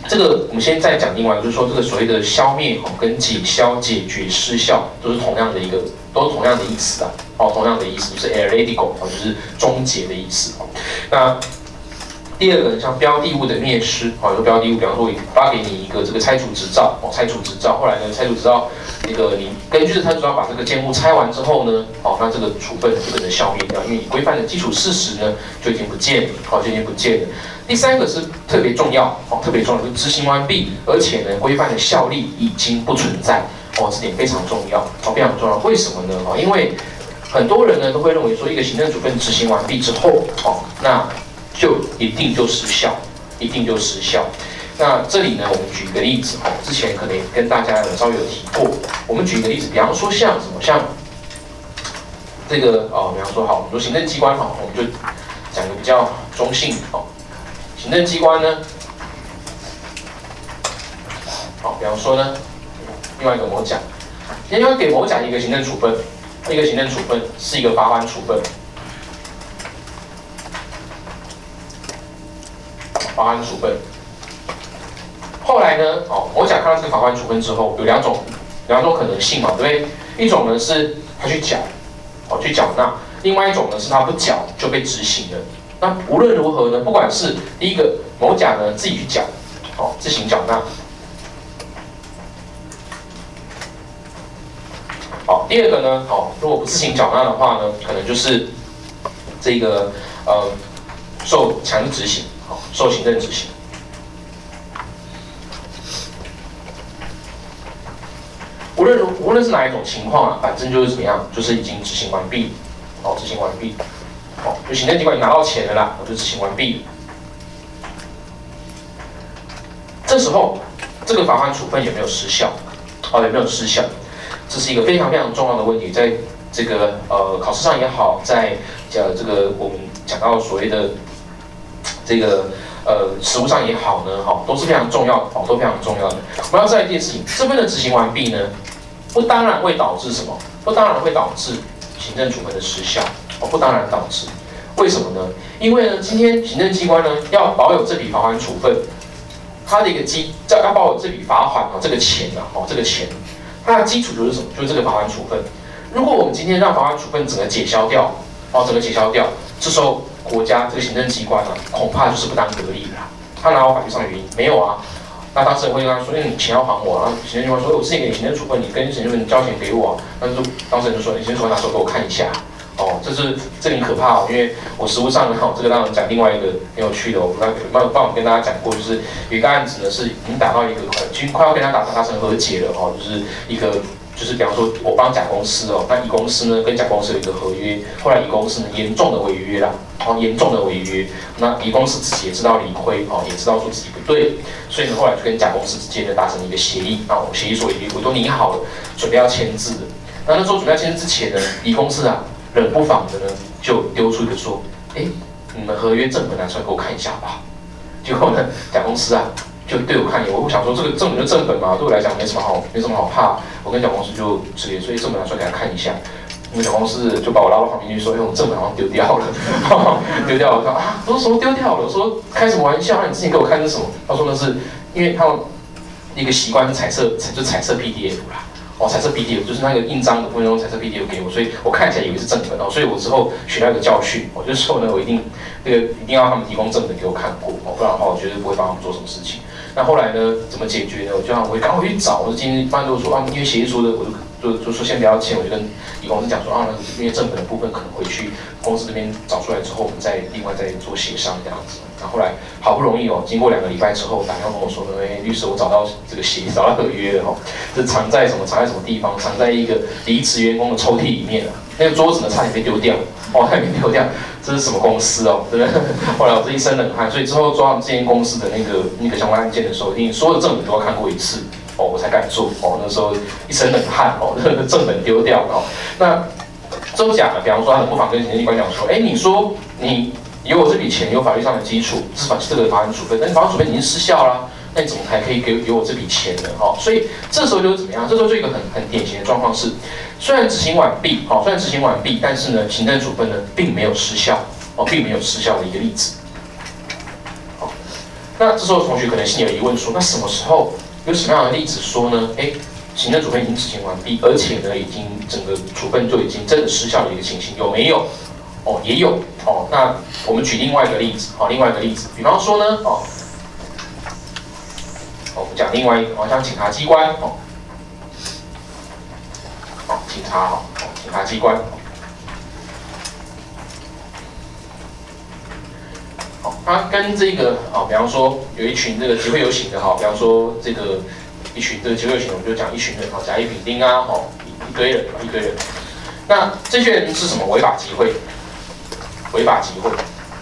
这个我们先再讲另外，就是说这个所谓的消灭哦跟解消、解决、失效都是同样的一个，都是同样的意思啊，哦，同样的意思就是 eradico 哦，就是终结的意思哦。那第二个像标的物的灭失，哦，有个标的物，比方说我发给你一个这个拆除执照，哦，拆除执照，后来呢，拆除执照，那个你根据这拆除执照把这个建物拆完之后呢，哦，那这个处分就可能消灭掉，因为你规范的基础事实呢就已经不见了，哦，就已经不见了。第三个是特别重要，哦，特别重要，就是执行完毕，而且呢，规范的效力已经不存在，哦，这点非常重要，哦，非常重要。为什么呢？哦，因为很多人呢都会认为说，一个行政处分执行完毕之后，哦，那就一定就失效，一定就失效。那这里呢，我们举一个例子，哦，之前可能跟大家有稍微有提过。我们举一个例子，比方说像什么，像这个哦，比方说好，我们说行政机关，哈，我们就讲一个比较中性，哦，行政机关呢，好，比方说呢，另外一个某甲，今天要给某甲一个行政处分，一个行政处分是一个罚款处分。罚款处分，后来呢，哦，某甲看到这个罚款处分之后，有两种两种可能性嘛，对不对？一种呢是他去缴，哦，去缴纳；另外一种呢是他不缴就被执行了。那无论如何呢，不管是第一个某甲呢自己去缴，哦，自行缴纳；好，第二个呢，哦，如果不自行缴纳的话呢，可能就是这个呃受强制执行。好，受行政执行。无论如无论是哪一种情况啊，反正就是怎么样，就是已经执行完毕，好，执行完毕，好，就行政机关你拿到钱了啦，我就执行完毕了。这时候，这个罚款处分有没有失效？哦，有没有失效？这是一个非常非常重要的问题，在这个呃考试上也好，在呃这个我们讲到所谓的。这个呃，实务上也好呢，哈，都是非常重要的，哦，都非常重要的。我们要知道一件事情，这份的执行完毕呢，不当然会导致什么？不当然会导致行政处分的失效，哦，不当然导致。为什么呢？因为呢，今天行政机关呢要保有这笔罚款处分，它的一个基要要保有这笔罚款哦，这个钱啊，哦，这个钱，它的基础就是什么？就是这个罚款处分。如果我们今天让罚款处分整个解消掉，哦，整个解消掉，这时候。国家这个行政机关啊，恐怕就是不当得利了。他哪有法律上的原因？没有啊。那当事人会跟他说：“因为你钱要还我。”然后行政机关说：“我之前给你行政处分，你跟行政处分交钱给我啊。”那就当事人就说：“你行政处分拿手给我看一下。”哦，这是这很可怕哦，因为我实务上呢，这个当然讲另外一个很有趣的，我刚刚帮我跟大家讲过，就是有一个案子呢，是已经打到一个快，已经快要跟他打达成和解了哦，就是一个。就是比方说，我帮甲公司哦，那乙公司呢跟甲公司有一个合约，后来乙公司呢严重的违约啦，哦，严重的违约，那乙公司自己也知道理亏哦，也知道说自己不对，所以呢后来就跟甲公司之间呢达成一个协议啊，我协议书已经我都拟好了，准备要签字了。那那时候准备要签字之前呢，乙公司啊冷不防的呢就丢出一个说，哎，你们合约正本拿出来给我看一下吧。结果呢，甲公司啊。就对我看一眼，我想说这个正本就正本嘛，对我来讲没什么好，没什么好怕。我跟甲公司就直接说，哎，正本拿出来给他看一下。那甲公司就把我拉到旁边去说，哎，我正本好像丢掉了，丢掉了。我说啊，我说什么丢掉了？我说开什么玩笑？你之前给我看是什么？他说那是因为他们一个习惯是彩色，就彩色 P D F 啦。哦，彩色 P D F 就是那个印章的部分用彩色 P D F 给我，所以我看起来以为是正本哦，所以我之后学到一个教训，我就说呢，我一定这个一定要他们提供正本给我看过哦，不然的话我绝对不会帮他们做什么事情。那后来呢，怎么解决呢？我就让我赶快回去找，我就今天班都说啊，因为协议书的，我就就就说先不要签，我就跟乙公司讲说啊，因为正本的部分可能回去公司这边找出来之后，我们再另外再做协商这样子。然后后来好不容易哦，经过两个礼拜之后，打电话跟我说呢，哎，律师，我找到这个协议，找到合约了哦，这藏在什么？藏在什么地方？藏在一个离职员工的抽屉里面啊。那个桌子呢，差点被丢掉，哦，差点被丢掉。这是什么公司哦？真的，后来我这一身冷汗，所以之后抓我们这间公司的那个那个相关案件的时候，一定所有的正本都要看过一次哦，我才敢做哦。那时候一身冷汗哦，那个正本丢掉哦。那周甲呢，比方说他很不妨跟行政机关讲说，哎，你说你有我这笔钱有法律上的基础，是把这个罚款处分，但是罚款处分已经失效了。那你怎么还可以给给我这笔钱呢？哈、哦，所以这时候就是怎么样？这时候就一个很很典型的状况是，虽然执行完毕，好、哦，虽然执行完毕，但是呢，行政处分呢并没有失效，哦，并没有失效的一个例子。好、哦， 那这时候同学可能心里有疑问说，那什么时候有什么样的例子说呢？哎，行政处分已经执行完毕，而且呢，已经整个处分就已经真的失效的一个情形，有没有？哦，也有哦。那我们举另外一个例子，哦，另外一个例子，比方说呢，哦，我们讲另外一个，哦，像警察机关，哦，哦，警察，哦，警察机关。它跟这个啊，比方说有一群这个集会游行的哈，比方说这个一群这个集会游行，我们就讲一群人啊，甲乙丙丁啊，哦，一堆人，一堆人。那这些人是什么？违法集会，违法集会，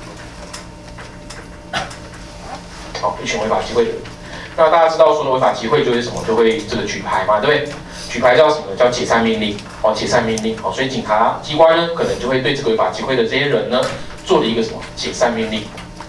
好，一群违法集会的人。那大家知道说的违法集会就会什么？就会这个举牌嘛，对不对？举牌叫什么？叫解散命令，哦，解散命令，哦，所以警察机关呢，可能就会对这个违法集会的这些人呢，做了一个什么解散命令。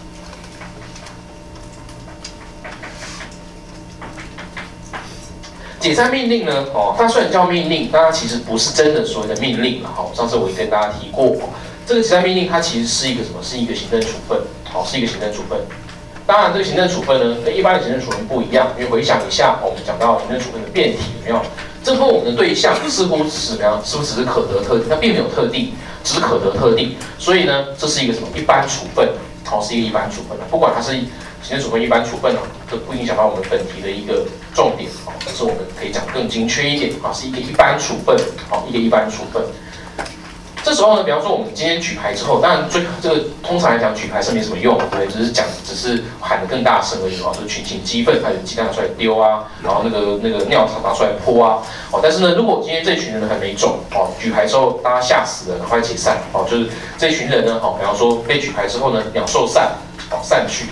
解散命令呢？哦，它虽然叫命令，但它其实不是真的所谓的命令了。好，上次我也跟大家提过，这个解散命令它其实是一个什么？是一个行政处分。好，是一个行政处分。当然，这个行政处分呢，跟一般的行政处分不一样。因为回想一下，我们讲到行政处分的变体有没有？这部分我们的对象似乎只是怎么样？是不是只是可得特定？它并没有特定，只是可得特定。所以呢，这是一个什么？一般处分。好，是一个一般处分。不管它是行政处分、一般处分啊，这不影响到我们本题的一个重点啊。只是我们可以讲更精确一点啊，是一个一般处分。好，一个一般处分。这时候呢，比方说我们今天举牌之后，当然最这个通常来讲举牌是没什么用，对不对？只是讲，只是喊得更大声而已啊，就是群情激愤，还有鸡蛋拿出来丢啊，然后那个那个尿拿出来泼啊，哦，但是呢，如果今天这群人很没种哦，举牌之后大家吓死了，赶快解散哦，就是这群人呢，哦，比方说被举牌之后呢，鸟兽散，哦，散去，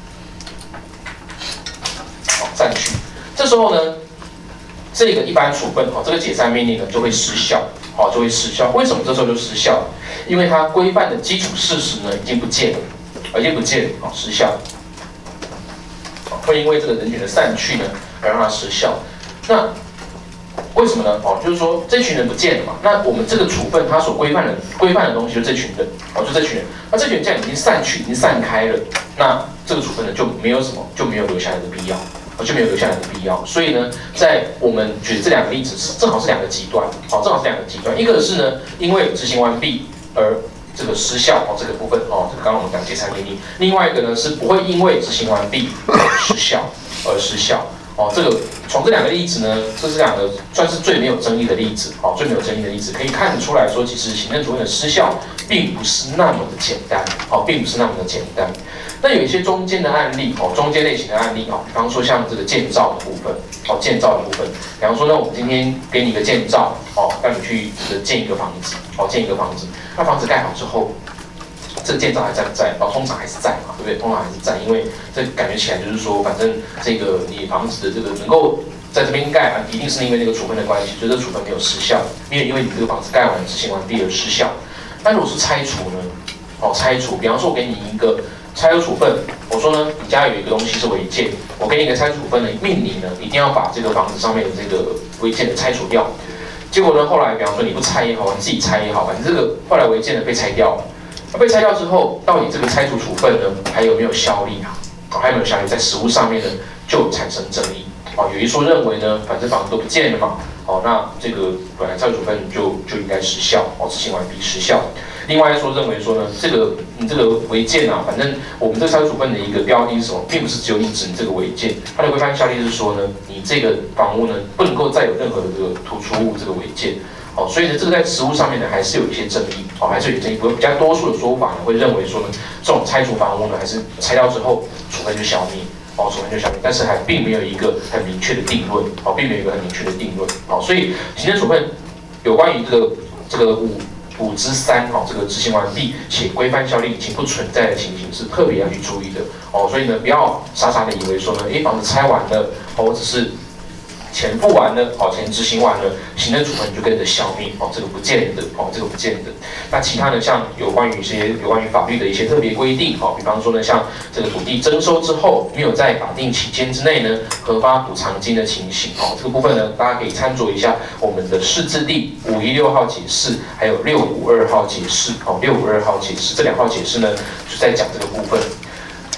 哦，散去，这时候呢，这个一般处分哦，这个解散命令呢就会失效。哦，就会失效。为什么这时候就失效？因为它规范的基础事实呢已经不见了，已经不见了，哦，失效。会因为这个人群的散去呢而让它失效。那为什么呢？哦，就是说这群人不见了嘛，那我们这个处分它所规范的规范的东西就这群人，哦，就这群人。那这群人既然已经散去，已经散开了，那这个处分呢就没有什么，就没有留下来的必要。就没有留下来的必要，所以呢，在我们举的这两个例子是正好是两个极端，好，正好是两个极端。一个是呢，因为执行完毕而这个失效，哦，这个部分，哦，这个刚刚我们讲解散命令。另外一个呢是不会因为执行完毕而失效而失效，哦，这个从这两个例子呢，这是两个算是最没有争议的例子，哦，最没有争议的例子，可以看得出来说，其实行政处分的失效并不是那么的简单，哦，并不是那么的简单。那有一些中间的案例，哦，中间类型的案例，哦，比方说像这个建造的部分，哦，建造的部分，比方说呢，我们今天给你一个建造，哦，让你去这个建一个房子，哦，建一个房子，那房子盖好之后，这个建造还在不在？哦，通常还是在嘛，对不对？通常还是在，因为这感觉起来就是说，反正这个你房子的这个能够在这边盖啊，一定是因为那个处分的关系，所以这处分没有失效，因为因为你这个房子盖完执行完毕而失效。那如果是拆除呢？哦，拆除，比方说我给你一个拆除处分，我说呢，你家有一个东西是违建，我给你一个拆除处分的命你呢，一定要把这个房子上面的这个违建的拆除掉。结果呢，后来比方说你不拆也好，你自己拆也好，反正这个后来违建呢被拆掉了。那被拆掉之后，到底这个拆除处分呢还有没有效力啊？哦，还有没有效力？在实务上面呢就产生争议。哦，有一说认为呢，反正房子都不见了嘛，哦，那这个本来拆除处分就就应该失效，哦，执行完毕失效。另外一说认为说呢，这个你这个违建啊，反正我们这个拆除处分的一个标的是什么，并不是只有你指你这个违建，它的规范效力是说呢，你这个房屋呢不能够再有任何的这个突出物这个违建。哦，所以呢，这个在实务上面呢，还是有一些争议，哦，还是有一些争议。不过比较多数的说法呢，会认为说呢，这种拆除房屋呢，还是拆掉之后，处分就消灭，哦，处分就消灭，但是还并没有一个很明确的定论，哦，并没有一个很明确的定论，哦，所以行政处分有关于这个这个五五之三，哦，这个执行完毕且规范效力已经不存在的情形，是特别要去注意的，哦，所以呢，不要傻傻的以为说呢，哎，房子拆完了，哦，我只是钱付完了，哦，钱执行完了，行政处分就跟着消灭，哦，这个不见得，哦，这个不见得。那其他的像有关于一些有关于法律的一些特别规定，哦，比方说呢，像这个土地征收之后没有在法定期间之内呢核发补偿金的情形，哦，这个部分呢，大家可以参酌一下我们的释字第五一六号解释，还有六五二号解释，哦，六五二号解释这两号解释呢，就在讲这个部分。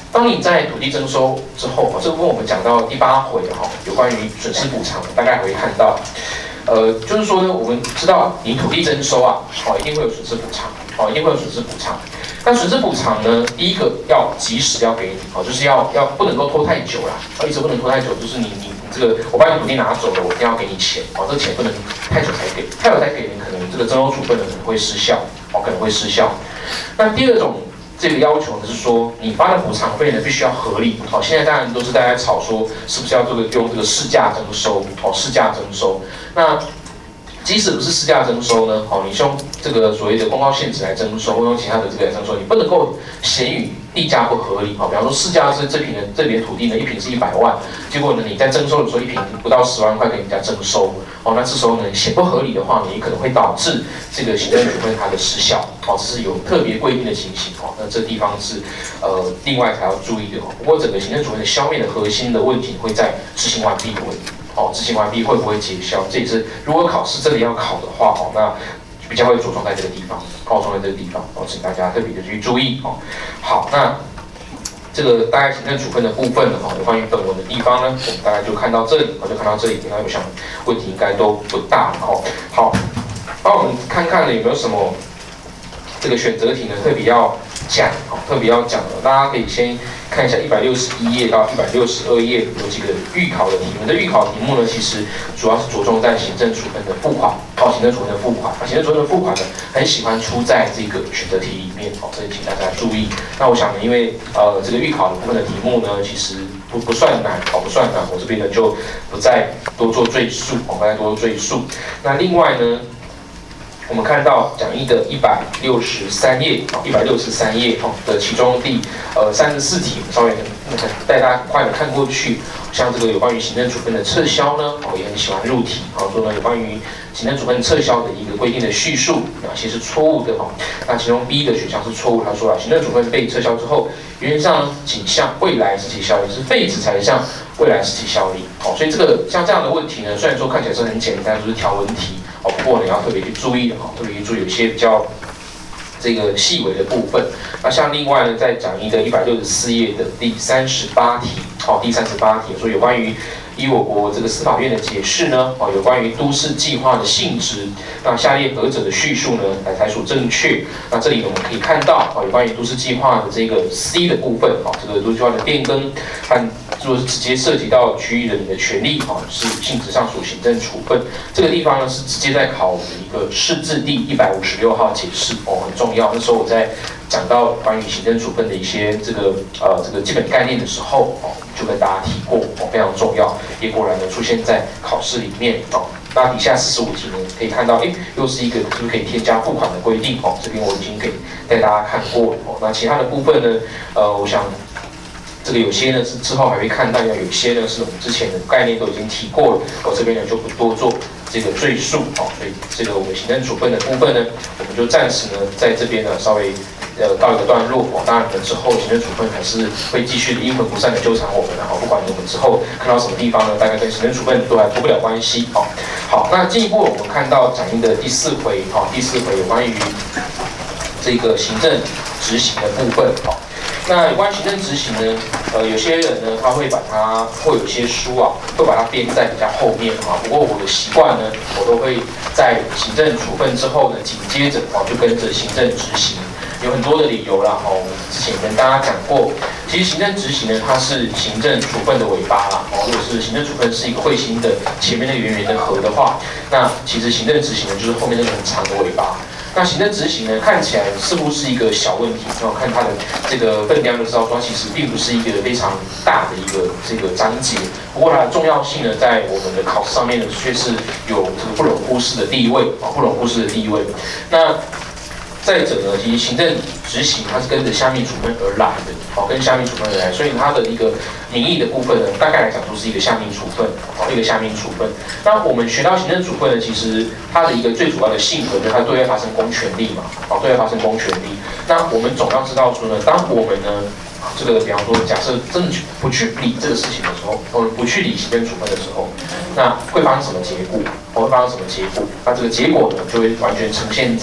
当你在土地征收之后，这个部分我们讲到第八回哈，有关于损失补偿，大概会看到，呃，就是说呢，我们知道你土地征收啊，好，一定会有损失补偿，好，一定会有损失补偿。那损失补偿呢，第一个要及时要给你，好，就是要要不能够拖太久啦，啊，一直不能拖太久，就是你你你这个我把你土地拿走了，我一定要给你钱，哦，这个钱不能太久才给，太久才给，你可能这个征收处分呢可能会失效，哦，可能会失效。那第二种这个要求呢是说，你发的补偿费呢必须要合理，好，现在当然都是大家吵说是不是要这个用这个市价征收，哦，市价征收，那。即使不是市价征收呢，好，你用这个所谓的公告限值来征收，或用其他的这个来征收，你不能够嫌与地价不合理，好，比方说市价是这平的这边土地呢一平是一百万，结果呢你在征收的时候一平不到十万块给人家征收，哦，那这时候呢嫌不合理的话呢，也可能会导致这个行政处分它的失效，哦，这是有特别规定的情形，哦，那这地方是呃另外才要注意的，哦，不过整个行政处分的消灭的核心的问题会在执行完毕的问题。哦，执行完毕会不会结效？这也是如果考试真的要考的话，哦，那比较会着重在这个地方，着重在这个地方，哦，请大家特别的去注意，哦。好，那这个大概行政处分的部分呢，哦，有关于本文的地方呢，我们大概就看到这里，我就看到这里，那我想问题应该都不大，哦。好，帮我们看看呢有没有什么这个选择题呢特别要讲，哦，特别要讲的，大家可以先看一下一百六十一页到一百六十二页有几个预考的题目。这预考题目呢，其实主要是着重在行政处分的付款，哦，行政处分的付款，行政处分的付款呢，很喜欢出在这个选择题里面，哦，这里请大家注意。那我想呢，因为呃这个预考的部分的题目呢，其实不不算难，哦，不算难，我这边呢就不再多做赘述，哦，不再多做赘述。那另外呢，我们看到讲义的一百六十三页，啊，一百六十三页哦的其中第呃三十四题，稍微带大家快的看过去。像这个有关于行政处分的撤销呢，哦也很喜欢入题，哦说呢有关于行政处分撤销的一个规定的叙述，哪些是错误的哦？那其中 B 的选项是错误，他说了行政处分被撤销之后，原则上仅向未来实体效力，是废止才向未来实体效力。哦，所以这个像这样的问题呢，虽然说看起来是很简单，就是条文题。哦，不过呢要特别去注意的哈，特别去注意有一些比较这个细微的部分。那像另外呢，在讲义的一百六十四页的第三十八题，哦，第三十八题说有关于依我国这个司法院的解释呢，哦，有关于都市计划的性质，那下列何者的叙述呢，才才属正确？那这里我们可以看到，哦，有关于都市计划的这个 C 的部分，哦，这个都市计划的变更和如果是直接涉及到区域人民的权利，哈，是性质上属行政处分。这个地方呢是直接在考我们一个释字第一百五十六号解释，哦，很重要。那时候我在讲到关于行政处分的一些这个呃这个基本概念的时候，哦，就跟大家提过，哦，非常重要，也果然的出现在考试里面，哦。那底下四十五题呢，可以看到，哎，又是一个是不是可以添加付款的规定，哦，这边我已经给带大家看过了，哦。那其他的部分呢，呃，我想。这个有些呢是之后还会看到，有些呢是我们之前的概念都已经提过了，我这边呢就不多做这个赘述，哦，所以这个我们行政处分的部分呢，我们就暂时呢在这边呢稍微呃告一个段落，哦，当然呢之后行政处分还是会继续的阴魂不散的纠缠我们，然后不管我们之后看到什么地方呢，大概跟行政处分都还脱不了关系，哦，好，那进一步我们看到讲义的第四回，哦，第四回有关于这个行政执行的部分，哦。那有关行政执行呢，呃，有些人呢，他会把它，会有些书啊，会把它编在比较后面啊。不过我的习惯呢，我都会在行政处分之后呢，紧接着啊，就跟着行政执行，有很多的理由啦。哦，我们之前跟大家讲过，其实行政执行呢，它是行政处分的尾巴啦。哦，如果是行政处分是一个彗星的前面那个圆圆的核的话，那其实行政执行呢，就是后面那个很长的尾巴。那行政执行呢，看起来似乎是一个小问题，然后看它的这个分量就知道说，其实并不是一个非常大的一个这个章节。不过它的重要性呢，在我们的考试上面呢，却是有这个不容忽视的地位啊，不容忽视的地位。那再者呢，其实行政执行它是跟着下面处分而来的，哦，跟下面处分而来，所以它的一个名义的部分呢，大概来讲都是一个下面处分，哦，一个下面处分。那我们学到行政处分呢，其实它的一个最主要的性格就是它对外发生公权力嘛，哦，对外发生公权力。那我们总要知道说呢，当我们呢，这个比方说，假设真的去不去理这个事情的时候，我们不去理行政处分的时候，那会发生什么结果？哦，会发生什么结果？那这个结果呢，就会完全呈现在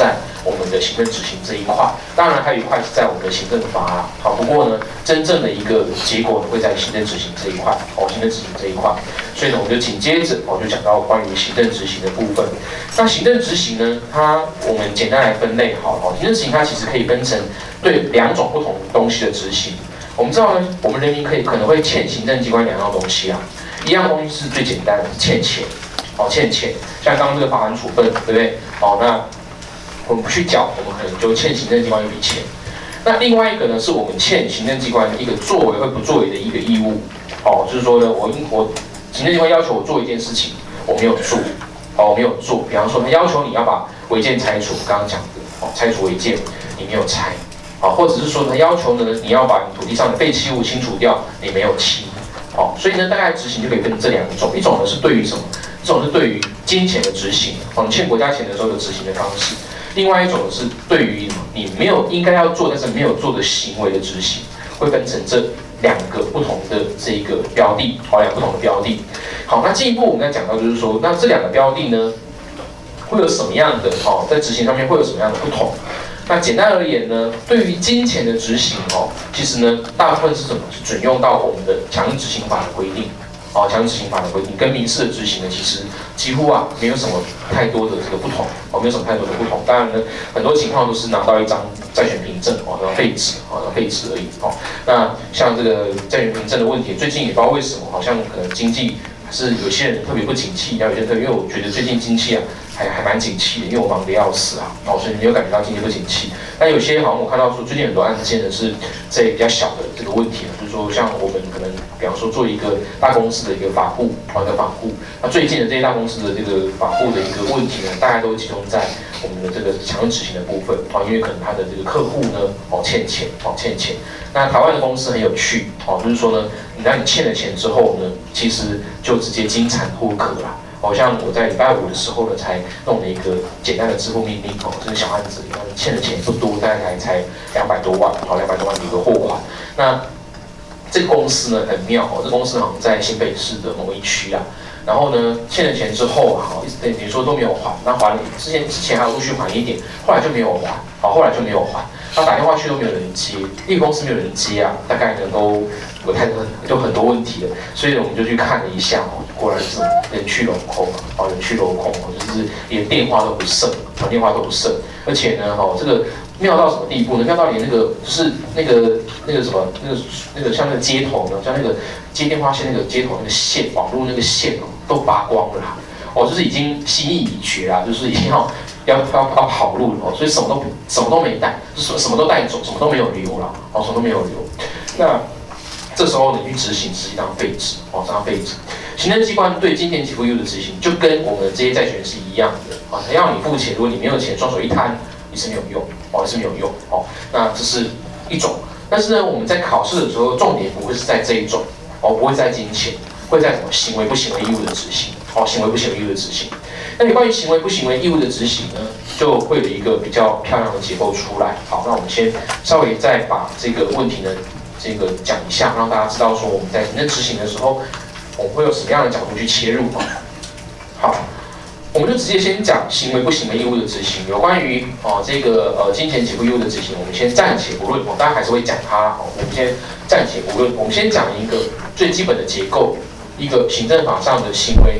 我们的行政执行这一块。当然还有一块是在我们的行政法啊，好，不过呢，真正的一个结果呢会在行政执行这一块，哦，行政执行这一块。所以呢，我们就紧接着我就讲到关于行政执行的部分。那行政执行呢，它我们简单来分类，好，好，行政执行它其实可以分成对两种不同东西的执行。我们知道呢，我们人民可以可能会欠行政机关两样东西啊，一样东西是最简单的，欠钱，哦，欠钱，像刚刚这个罚款处分，对不对？哦，那我们不去缴，我们可能就欠行政机关一笔钱。那另外一个呢，是我们欠行政机关一个作为或不作为的一个义务，哦，就是说呢，我我行政机关要求我做一件事情，我没有做，哦，我没有做，比方说他要求你要把违建拆除，刚刚讲的，哦，拆除违建，你没有拆。好，或者是说呢，要求呢，你要把你土地上的废弃物清除掉，你没有清，好，所以呢，大概执行就可以分这两种，一种呢是对于什么？一种是对于金钱的执行，哦，你欠国家钱的时候的执行的方式；另外一种是对于你没有应该要做但是没有做的行为的执行，会分成这两个不同的这一个标的，好，两个不同的标的。好，那进一步我们刚才讲到就是说，那这两个标的呢，会有什么样的哦，在执行上面会有什么样的不同？那简单而言呢，对于金钱的执行哦，其实呢，大部分是什么？是准用到我们的强制执行法的规定，哦，强制执行法的规定跟民事的执行呢，其实几乎啊没有什么太多的这个不同，哦，没有什么太多的不同。当然呢，很多情况都是拿到一张债权凭证，哦，然后废止，哦，然后废止而已，哦。那像这个债权凭证的问题，最近也不知道为什么，好像可能经济是有些人特别不景气，然后有些特别，因为我觉得最近经济啊。还还蛮景气的，因为我忙得要死啊，哦，所以没有感觉到经济不景气。但有些好像我看到说，最近很多案件呢是在比较小的这个问题，就是说像我们可能，比方说做一个大公司的一个法护，哦，一个法护，那最近的这些大公司的这个法护的一个问题呢，大概都集中在我们的这个强制执行的部分，哦，因为可能他的这个客户呢，哦，欠钱，哦，欠钱。那台湾的公司很有趣，哦，就是说呢，你当你欠了钱之后呢，其实就直接金蝉脱壳啦。好像我在礼拜五的时候呢，才弄了一个简单的支付命令，哦，这个小案子，欠的钱不多，大概才两百多万，好，两百多万的一个货款。那这个公司呢很妙，哦，这公司好像在新北市的某一区啊。然后呢，欠了钱之后啊，好，等于说都没有还，那还了之前之前还有陆续还一点，后来就没有还，好，后来就没有还。那打电话去都没有人接，一个公司没有人接啊，大概呢都有太多就很多问题了，所以呢我们就去看了一下哦，果然是人去楼空啊，哦，人去楼空哦，就是连电话都不剩，哦，电话都不剩，而且呢，哦，这个妙到什么地步呢？妙到连那个就是那个那个什么那个那个像那个接头呢，像那个接电话线那个接头那个线，网络那个线哦，都拔光了啦，哦，就是已经心意已决啦，就是已经要。要要要跑路了哦，所以什么都什么都没带，什什么都带走，什么都没有留了，哦，什么都没有留。那这时候你去执行是一张废纸，哦，这张废纸。行政机关对金钱给付义务的执行，就跟我们的这些债权是一样的，啊，他要你付钱，如果你没有钱，双手一摊，你是没有用，哦，是没有用，哦。那这是一种，但是呢，我们在考试的时候，重点不会是在这一种，哦，不会在金钱，会在什么行为不行为义务的执行，哦，行为不行为义务的执行。那你关于行为不行为义务的执行呢，就会有一个比较漂亮的结构出来。好，那我们先稍微再把这个问题呢，这个讲一下，让大家知道说我们在行政执行的时候，我们会有什么样的角度去切入啊？好，我们就直接先讲行为不行为义务的执行。有关于哦这个呃金钱给付义务的执行，我们先暂且不论，哦，大家还是会讲它。哦，我们先暂且不论，我们先讲一个最基本的结构，一个行政法上的行为。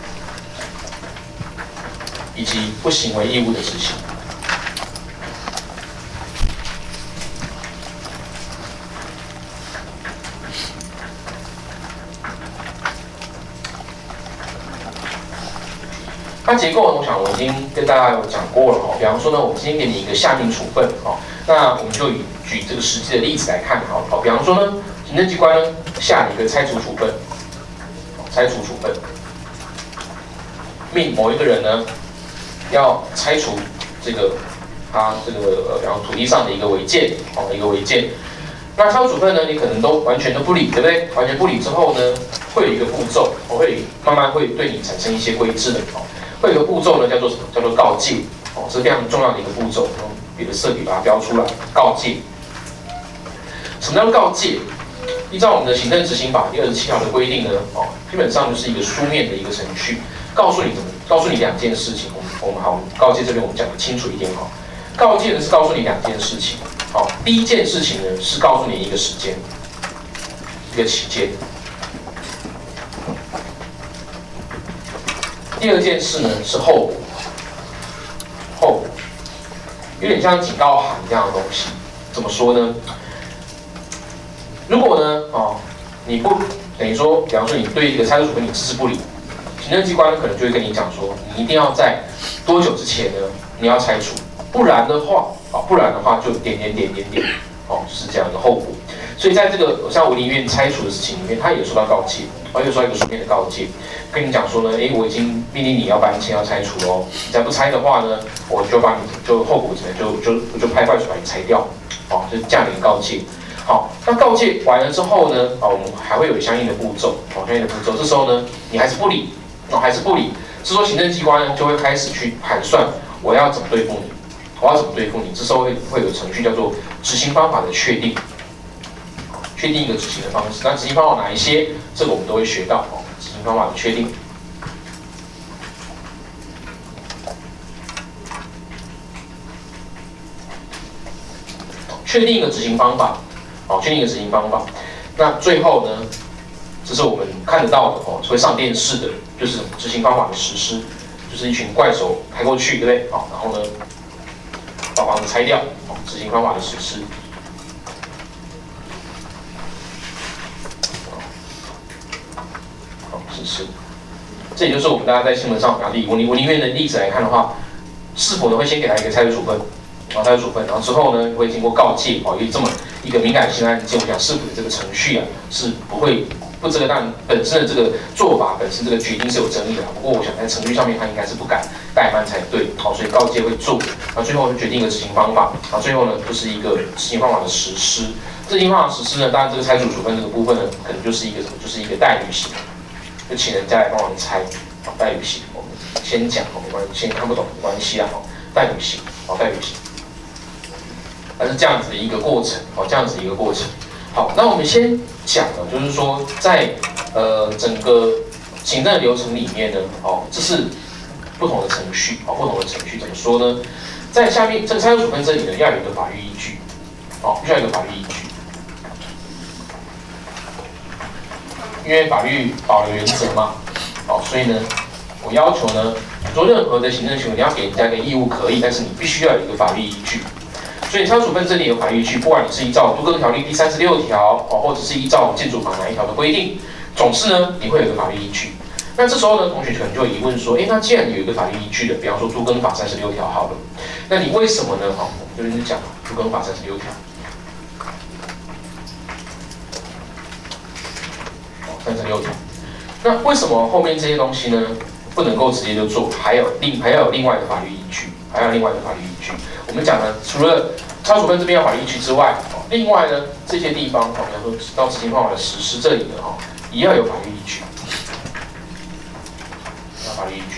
以及不行为义务的执行。那结构呢？我想我已经跟大家有讲过了哦。比方说呢，我今天给你一个下令处分哦，那我们就以举这个实际的例子来看好了。比方说呢，行政机关呢下了一个拆除处分，拆除处分，命某一个人呢。要拆除这个他这个呃，比方土地上的一个违建，哦，一个违建。那拆除处分呢，你可能都完全都不理，对不对？完全不理之后呢，会有一个步骤，我会慢慢会对你产生一些规制的，哦，会有一个步骤呢，叫做什么？叫做告诫，哦，这是非常重要的一个步骤。用别的色笔把它标出来，告诫。什么叫告诫？依照我们的行政执行法第二十七条的规定呢，哦，基本上就是一个书面的一个程序，告诉你怎么，告诉你两件事情。我们我们好，告诫这边我们讲的清楚一点哈。 告诫呢是告诉你两件事情。好，第一件事情呢是告诉你一个时间，一个期间。第二件事呢是后果，后果有点像警告函这样的东西。怎么说呢？如果呢，哦，你不等于说，比方说你对一个拆除处分你置之不理，行政机关可能就会跟你讲说，你一定要在多久之前呢，你要拆除，不然的话，啊、哦，不然的话就点点点点点，哦，就是这样的后果。所以在这个像文林院拆除的事情里面，他也收到告诫，哦，又收到一个书面的告诫，跟你讲说呢，哎，我已经命令你要搬迁要拆除哦，你再不拆的话呢，我就把你就后果怎么就就就派怪手把你拆掉，哦，就是这样的一个告诫。好，那告诫完了之后呢，啊，我们还会有相应的步骤，哦，相应的步骤。这时候呢，你还是不理，哦，还是不理，这时候行政机关呢就会开始去盘算，我要怎么对付你，我要怎么对付你。这时候会会有程序叫做执行方法的确定，确定一个执行的方式。那执行方法哪一些？这个我们都会学到，哦，执行方法的确定。确定一个执行方法。好，确定一个执行方法。那最后呢，这是我们看得到的哦，会上电视的，就是执行方法的实施，就是一群怪手开过去，对不对？好，然后呢，把房子拆掉，好，执行方法的实施。好，实施。这也就是我们大家在新闻上，以文林文林院的例子来看的话，是否呢会先给他一个拆除处分？啊，拆除处分，然后之后呢会经过告诫，哦，因为这么一个敏感性案件，我想市府的这个程序啊是不会不这个当然本身的这个做法本身这个决定是有争议的，不过我想在程序上面他应该是不敢怠慢才对，好，所以告诫会做，然后最后就决定一个执行方法，然后最后呢就是一个执行方法的实施。执行方法实施呢，当然这个拆除处分这个部分呢，可能就是一个什么，就是一个代履行，就请人家来帮忙拆，好，代履行，我们先讲，没关系，先看不懂没关系啦，好，代履行，好，代履行。它是这样子的一个过程，哦，这样子的一个过程。好，那我们先讲了，就是说在呃整个行政流程里面呢，哦，这是不同的程序，哦，不同的程序怎么说呢？在下面这个拆除处分这里呢，要有一个法律依据，哦，必须要有一个法律依据，因为法律保留原则嘛，哦，所以呢，我要求呢，做任何的行政行为，你要给人家一个义务可以，但是你必须要有一个法律依据。所以拆除处分这里有法律依据，不管你是依照都更条例第三十六条，哦，或者是依照建筑法哪一条的规定，总之呢，你会有一个法律依据。那这时候呢，同学可能就有疑问说，哎，那既然有一个法律依据的，比方说都更法三十六条好了，那你为什么呢？好，我们这边就讲都更法三十六条，三十六条。那为什么后面这些东西呢，不能够直接就做？还有另还要有另外的法律依据，还要另外的法律依据。我们讲呢，除了拆除处分这边要法律依据之外，哦，另外呢这些地方，哦，比方说到执行方法的实施这里呢，哈，也要有法律依据，要法律依据。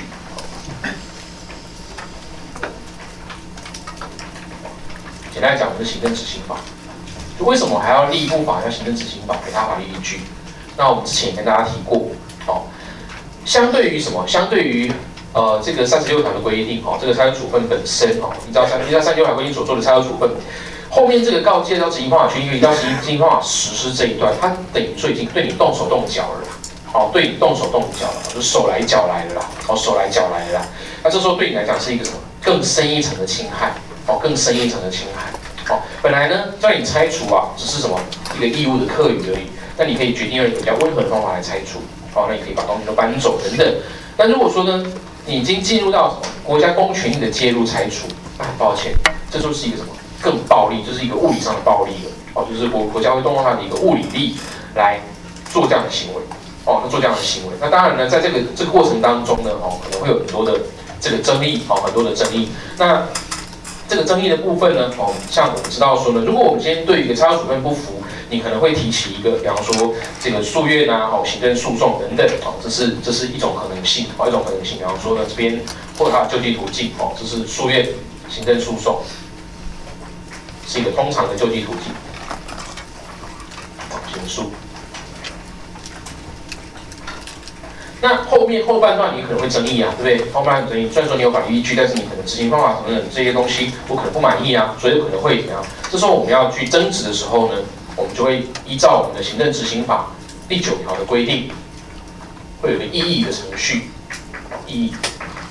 简单来讲，我们是行政执行法，就为什么还要立一部法叫行政执行法，给它法律依据？那我们之前也跟大家提过，哦，相对于什么？相对于呃，这个三十六条的规定，哦，这个拆除处分本身，哦，依照三依照三十六条规定所做的拆除处分，后面这个告诫到执行方法确定，到执行执行方法实施这一段，它等于说已经对你动手动脚了，哦，对你动手动脚了，就手来脚来了啦，哦，手来脚来了啦。那这时候对你来讲是一个什么？更深一层的侵害，哦，更深一层的侵害。哦，本来呢叫你拆除啊，只是什么一个义务的课语而已，那你可以决定用一个比较温和的方法来拆除，哦，那你可以把东西都搬走等等。但如果说呢，你已经进入到什么国家公权力的介入拆除，那很抱歉，这就是一个什么更暴力，就是一个物理上的暴力了。哦，就是国国家会动用它的一个物理力来做这样的行为，哦，做这样的行为。那当然呢，在这个这个过程当中呢，哦，可能会有很多的这个争议，哦，很多的争议。那这个争议的部分呢，哦，像我们知道说呢，如果我们今天对一个拆除处分不服，你可能会提起一个，比方说这个诉愿啊，哦，行政诉讼等等，哦，这是这是一种可能性，哦，一种可能性。比方说呢，这边或者它的救济途径，哦，这是诉愿、行政诉讼，是一个通常的救济途径，哦，刑诉。 那后面后半段你可能会争议啊，对不对？后半段争议，虽然说你有法律依据，但是你可能执行方法等等这些东西，我可能不满意啊，所以有可能会怎样？这时候我们要去争执的时候呢，我们就会依照我们的行政执行法第九条的规定，会有个异议的程序，异议。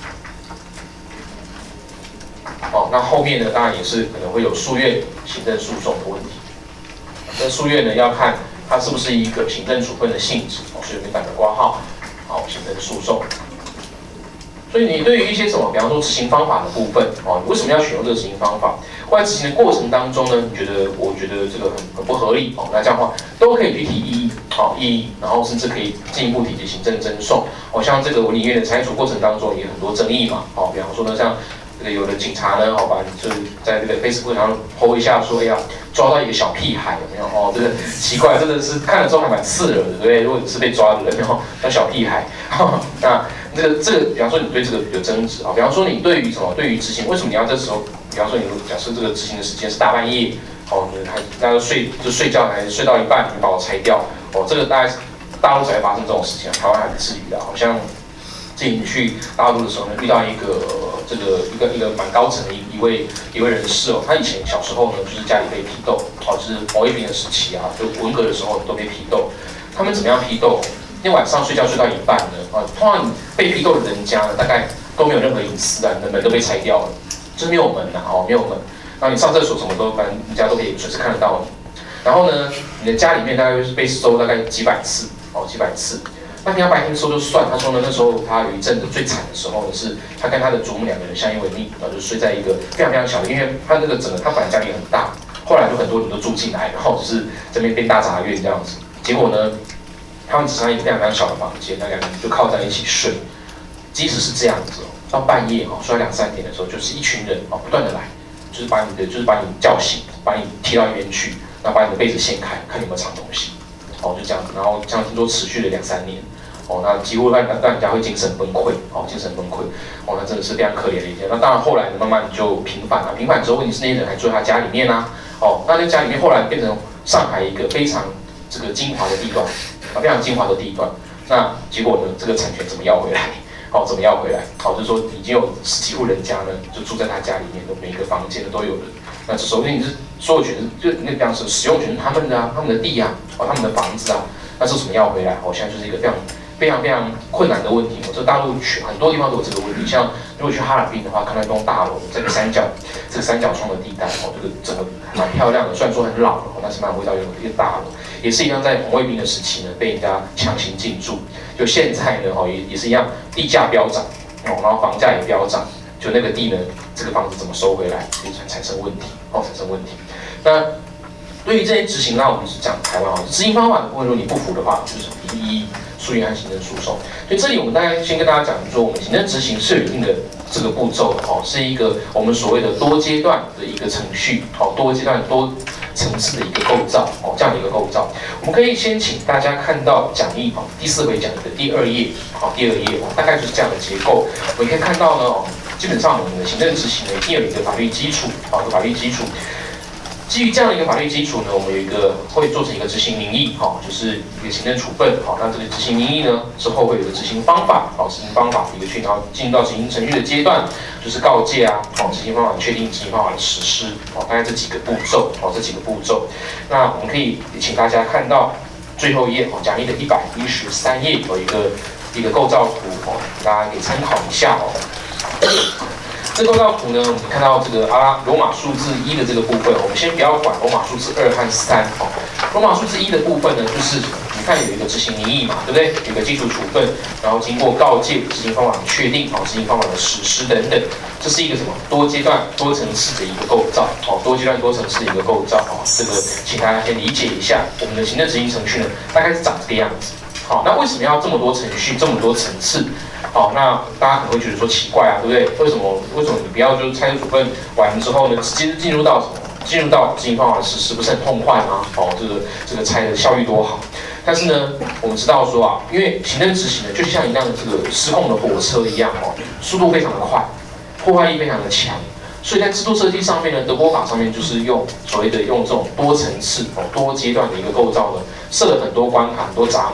哦，那后面呢，当然也是可能会有诉愿、行政诉讼的问题。那诉愿呢，要看它是不是一个行政处分的性质，哦，所以没打个挂号，好，行政诉讼。所以你对于一些什么，比方说执行方法的部分，哦，你为什么要选用这个执行方法？或在执行的过程当中呢，你觉得我觉得这个很很不合理，哦，那这样的话都可以去提异议，好，异议，然后甚至可以进一步提起行政争讼。哦，像这个文理院的拆除过程当中也很多争议嘛，哦，比方说呢，像这个有的警察呢，好吧，就是在这个 Facebook 上 po 一下说，哎呀，抓到一个小屁孩，有没有？哦，这个奇怪，真的是看了之后还蛮刺耳的，对不对？如果你是被抓的人，然后叫小屁孩，那这个这个，比方说你对这个有争执啊，比方说你对于什么，对于执行，为什么你要这时候？比方说你假设这个执行的时间是大半夜，哦，你还大家睡就睡觉还睡到一半，你把我拆掉，哦，这个大概大陆才会发生这种事情，台湾还不至于的，好像。之前去大陆的时候呢，遇到一个这个一个一个蛮高层的一一位一位人士哦，他以前小时候呢，就是家里被批斗，哦，就是某一年的时期啊，就文革的时候都被批斗。他们怎么样批斗？那晚上睡觉睡到一半呢，啊，通常被批斗的人家呢，大概都没有任何隐私啊，你的门都被拆掉了，就是没有门呐、啊，哦，没有门。然后你上厕所什么都，反正人家都可以随时看得到你。然后呢，你的家里面大概被搜大概几百次，哦，几百次。那平常白天搜就算，他说呢，那时候他有一阵子最惨的时候呢，是他跟他的祖母两个人相依为命，然后就睡在一个非常非常小的，因为他那个整个他本来家里很大，后来就很多人都住进来，然后就是这边变大杂院这样子。结果呢，他们只剩一个非常非常小的房间，那两个人就靠在一起睡。即使是这样子哦，到半夜哦，睡到两三点的时候，就是一群人哦不断的来，就是把你的就是把你叫醒，把你踢到一边去，然后把你的被子掀开，看你有没有藏东西。哦，就这样子，然后这样听说持续了两三年，哦，那几乎让让人家会精神崩溃，哦，精神崩溃，哦，那真的是非常可怜的一件。那当然后来呢，慢慢就平反了，平反之后，问题是那些人还住在他家里面啊，哦，那在家里面后来变成上海一个非常这个精华的地段，啊，非常精华的地段。那结果呢，这个产权怎么要回来？哦，怎么要回来？哦，就是说已经有十几户人家呢，就住在他家里面，都每一个房间都有人。那这首先你是所有权是，就那比方说使用权是他们的啊，他们的地啊，哦，他们的房子啊，那是什么要回来？哦，现在就是一个非常非常非常困难的问题。哦，这大陆很多地方都有这个问题。像如果去哈尔滨的话，看到一栋大楼，这个三角这个三角窗的地带，哦，这个整个蛮漂亮的，虽然说很老了，哦，但是蛮有味道有一个大楼，也是一样在红卫兵的时期呢，被人家强行进驻。就现在呢，哦，也也是一样，地价飙涨，哦，然后房价也飙涨。就那个地呢，这个房子怎么收回来，就产生问题，哦，产生问题。那对于这些执行，那我们是讲台湾啊，执行方法的部分，如果你不服的话，就是第一诉愿和行政诉讼。所以这里我们大概先跟大家讲说，我们行政执行是有一定的这个步骤的，哦，是一个我们所谓的多阶段的一个程序，哦，多阶段多层次的一个构造，哦，这样的一个构造。我们可以先请大家看到讲义，哦，第四回讲义的第二页，好，第二页，哦，大概就是这样的结构。我们可以看到呢，哦。基本上，我们的行政执行呢，一定有一个法律基础，好，有法律基础。基于这样的一个法律基础呢，我们有一个会做成一个执行名义，好，就是一个行政处分，好，那这个执行名义呢，之后会有一个执行方法，好，执行方法的一个确定，然后进入到执行程序的阶段，就是告诫啊，好，执行方法的确定，执行方法的实施，好，大概这几个步骤，好，这几个步骤。那我们可以请大家看到最后一页，好，讲义的一百一十三页有一个一个构造图，哦，大家可以参考一下哦。这构造图呢，我们看到这个阿拉罗马数字一的这个部分，我们先不要管罗马数字二和三哦。罗马数字一的部分呢，就是你看有一个执行名义嘛，对不对？有个基础处分，然后经过告诫、执行方法的确定，好，执行方法的实施等等，这是一个什么多阶段、多层次的一个构造，哦，多阶段、多层次的一个构造，哦，这个请大家先理解一下，我们的行政执行程序呢，大概是长这个样子。好，那为什么要这么多程序、这么多层次？好，那大家可能会觉得说奇怪啊，对不对？为什么为什么你不要就是拆除处分完了之后呢，直接进入到什么？进入到执行方法的实施，不是很痛快吗？哦，这个这个拆的效率多好。但是呢，我们知道说啊，因为行政执行呢，就像一辆这个失控的火车一样哦，速度非常的快，破坏力非常的强。所以在制度设计上面呢，德国法上面就是用所谓的用这种多层次、哦多阶段的一个构造呢，设了很多关卡、很多闸门，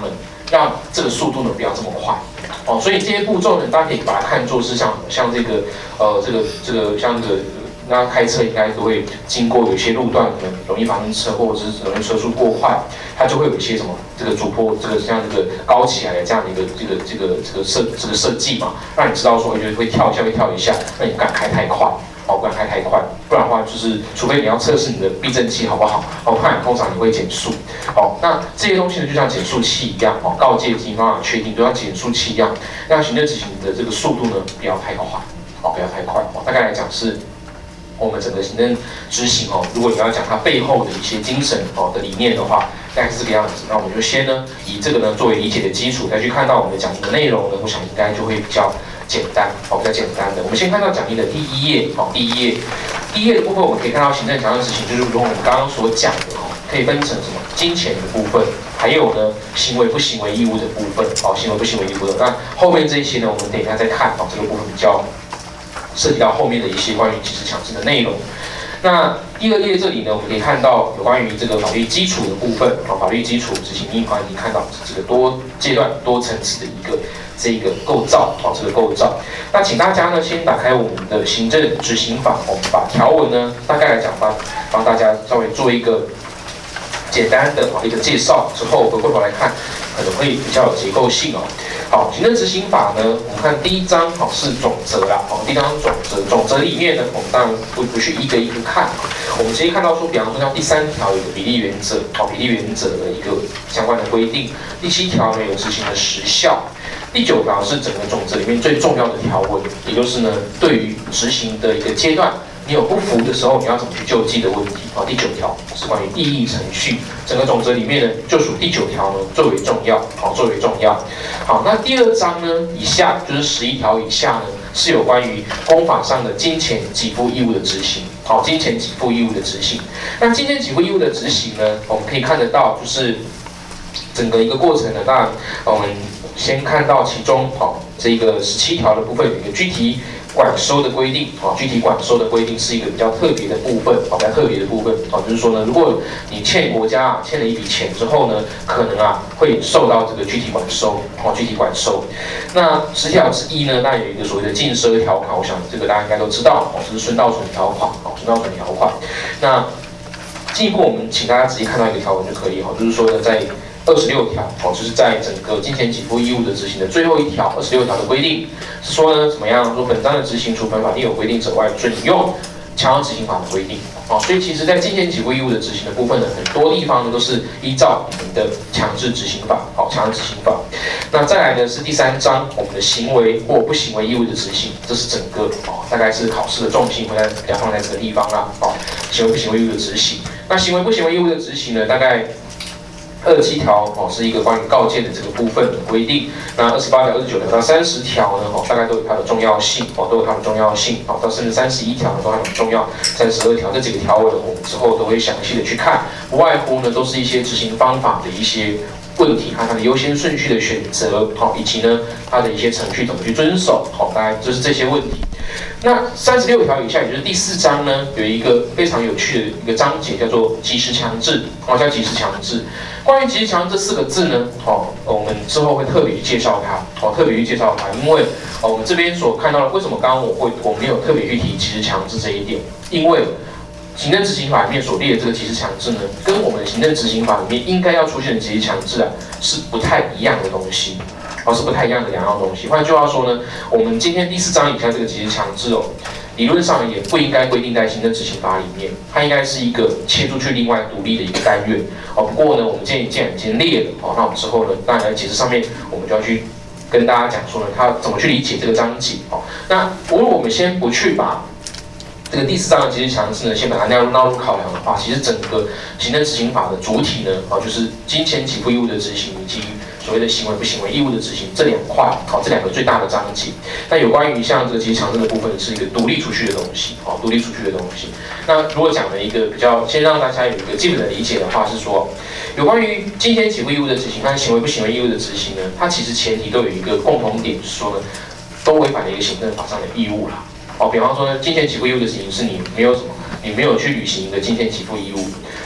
让这个速度呢不要这么快。哦，所以这些步骤呢，大家可以把它看作是像像这个呃这个这个像这个。大家开车应该都会经过有一些路段可能容易发生车祸，或者是容易车速过快，它就会有一些什么这个主坡，这个像这个高起来的这样的一个这个这个这个设这个设计嘛，让你知道说就是会跳一下会跳一下，那你不敢开太快，哦不敢开太快，不然的话就是除非你要测试你的避震器好不好，哦不然通常你会减速，哦那这些东西呢就像减速器一样，哦告诫机方法确定就像减速器一样，让行政执行的这个速度呢不要太快，哦不要太快，哦大概来讲是。我们整个行政执行哦，如果你要讲它背后的一些精神哦的理念的话，大概是这个样子。那我们就先呢以这个呢作为理解的基础，再去看到我们的讲义的内容呢，我想应该就会比较简单哦，比较简单的。我们先看到讲义的第一页哦，第一页，第一页的部分我们可以看到行政强制执行，就是如同我们刚刚所讲的哦，可以分成什么金钱的部分，还有呢行为不行为义务的部分哦，行为不行为义务的。那后面这一些呢，我们等一下再看哦，这个部分比较。涉及到后面的一些关于即时强制的内容。那第二页这里呢，我们可以看到有关于这个法律基础的部分啊，法律基础执行义务啊，你看到这个多阶段、多层次的一个这个构造啊，这个构造。那请大家呢先打开我们的行政执行法，我们把条文呢大概来讲吧，帮大家稍微做一个简单的一个介绍之后，回过头来看，可能会比较有结构性哦。好，行政执行法呢，我们看第一章好是总则啦，哦，第一章总则，总则里面呢，我们当然不不去一个一个看，我们直接看到说，比方说像第三条有个比例原则，哦，比例原则的一个相关的规定，第七条呢有执行的时效，第九条是整个总则里面最重要的条文，也就是呢对于执行的一个阶段。你有不服的时候，你要怎么去救济的问题啊？第九条是关于异议程序，整个总则里面呢，就属第九条呢最为重要，好，最为重要。好，那第二章呢以下就是十一条以下呢，是有关于公法上的金钱给付义务的执行，好，金钱给付义务的执行。那金钱给付义务的执行呢，我们可以看得到，就是整个一个过程呢，当然我们先看到其中好这个十七条的部分有一个具体。管收的规定啊，具体管收的规定是一个比较特别的部分啊，比较特别的部分啊，就是说呢，如果你欠国家啊欠了一笔钱之后呢，可能啊会受到这个具体管收啊，具体管收。那十条之一呢，那有一个所谓的禁奢条款，我想这个大家应该都知道哦，这是孙道存条款啊，孙道存条款。那进一步我们请大家仔细看到一个条文就可以哈，就是说呢，在二十六条哦，就是在整个金钱给付义务的执行的最后一条，二十六条的规定是说呢，怎么样？说本章的执行除本法另有规定者外，准用强制执行法的规定哦。所以其实，在金钱给付义务的执行的部分呢，很多地方呢都是依照我们的强制执行法，好，强制执行法。那再来呢是第三章，我们的行为或不行为义务的执行，这是整个哦，大概是考试的重心会在比较放在这个地方啦，哦，行为不行为义务的执行。那行为不行为义务的执行呢，大概。二十七条哦是一个关于告诫的这个部分的规定，那二十八条、二十九条到三十条呢哦大概都有它的重要性哦都有它的重要性哦到甚至三十一条呢都很重要，三十二条这几个条文我们之后都会详细的去看，不外乎呢都是一些执行方法的一些问题，和它的优先顺序的选择哦以及呢它的一些程序怎么去遵守哦大概就是这些问题。那三十六条以下，也就是第四章呢，有一个非常有趣的一个章节，叫做即时强制，哦，叫即时强制。关于即时强制这四个字呢，哦，我们之后会特别去介绍它，哦，特别去介绍它，因为哦，我们这边所看到的，为什么刚刚我会我没有特别去提即时强制这一点？因为行政执行法里面所列的这个即时强制呢，跟我们的行政执行法里面应该要出现的即时强制啊，是不太一样的东西。哦，是不太一样的两样东西。换句话说呢，我们今天第四章以下这个即时强制哦，理论上也不应该规定在行政执行法里面，它应该是一个切出去另外独立的一个单元哦。不过呢，我们既然既然已经列了哦，那我们之后呢，当然在解释上面我们就要去跟大家讲说呢，它怎么去理解这个章节哦。那如果我们先不去把这个第四章的即时强制呢，先把它纳入纳入考量的话，其实整个行政执行法的主体呢，哦，就是金钱给付义务的执行以及所谓的行为不行为义务的执行这两块，好，这两个最大的章节。那有关于像这个即时强制的部分，是一个独立出去的东西，好，独立出去的东西。那如果讲了一个比较，先让大家有一个基本的理解的话，是说，有关于金钱给付义务的执行和行为不行为义务的执行呢，它其实前提都有一个共同点，是说呢，都违反了一个行政法上的义务啦。哦，比方说呢，金钱给付义务的执行是你没有什么，你没有去履行一个金钱给付义务。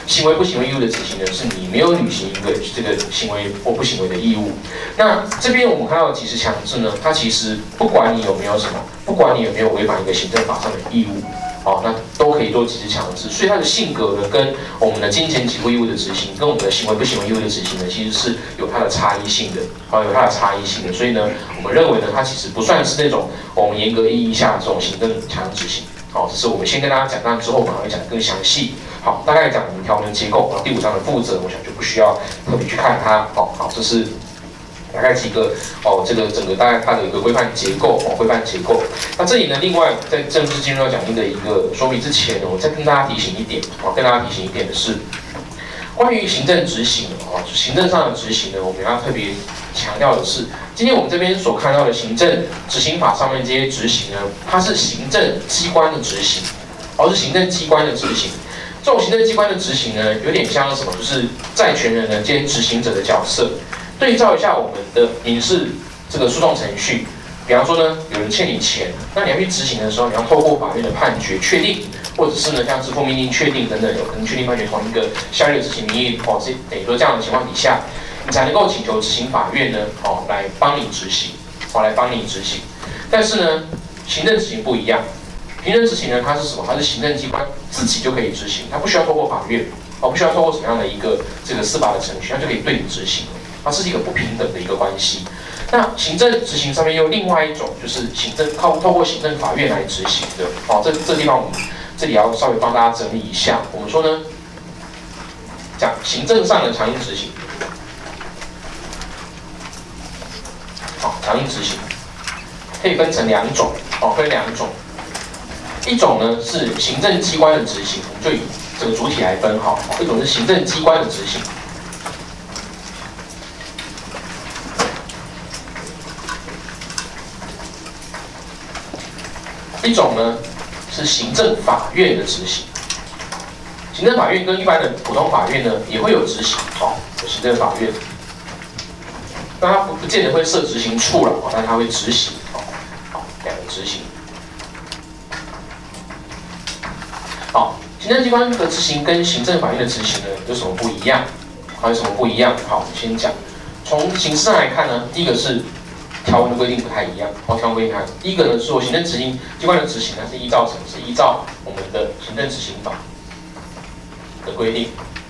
行为不行为义务的执行呢，是你没有履行一个这个行为或不行为的义务。那这边我们看到的即时强制呢，它其实不管你有没有什么，不管你有没有违反一个行政法上的义务，哦，那都可以做即时强制。所以它的性格呢，跟我们的金钱给付义务的执行，跟我们的行为不行为义务的执行呢，其实是有它的差异性的，好、哦，有它的差异性的。所以呢，我们认为呢，它其实不算是那种我们严格意义下的这种行政强制执行。好，这是我们先跟大家讲，那之后我们还会讲得更详细。好，大概讲我们条文的结构，然后第五章的负责，我想就不需要特别去看它。好，好，这是大概几个哦，这个整个大概它的一个规范结构哦，规范结构。那这里呢，另外在正式进入到讲义的一个说明之前呢，我再跟大家提醒一点哦，跟大家提醒一点的是，关于行政执行哦，行政上的执行呢，我们要特别强调的是，今天我们这边所看到的行政执行法上面这些执行呢，它是行政机关的执行，而是行政机关的执行。这种行政机关的执行呢，有点像什么？就是债权人呢兼执行者的角色。对照一下我们的民事这个诉讼程序，比方说呢，有人欠你钱，那你要去执行的时候，你要透过法院的判决确定，或者是呢像支付命令确定等等，有可能确定判决同一个效力的执行名义哦，这等于说这样的情况底下，你才能够请求执行法院呢哦来帮你执行，哦来帮你执行。但是呢，行政执行不一样。行政执行呢，它是什么？它是行政机关自己就可以执行，它不需要透过法院，哦，不需要透过什么样的一个这个司法的程序，它就可以对你执行。它是一个不平等的一个关系。那行政执行上面又另外一种，就是行政靠透过行政法院来执行的。哦，这这地方我们这里要稍微帮大家整理一下。我们说呢，讲行政上的强硬执行，好，强硬执行可以分成两种，哦，分两种。一种呢是行政机关的执行，我们就以这个主体来分哈。一种是行政机关的执行，一种呢是行政法院的执行。行政法院跟一般的普通法院呢也会有执行，哦，有行政法院，那它不不见得会设执行处了，哦，但它会执行，哦，好，两个执行。好，行政机关的执行跟行政法院的执行呢有什么不一样？好，有什么不一样？好，我们先讲。从形式上来看呢，第一个是条文的规定不太一样。好，条文规定看，第一个呢是我行政执行机关的执行呢是依照什么？是依照我们的行政执行法的规定。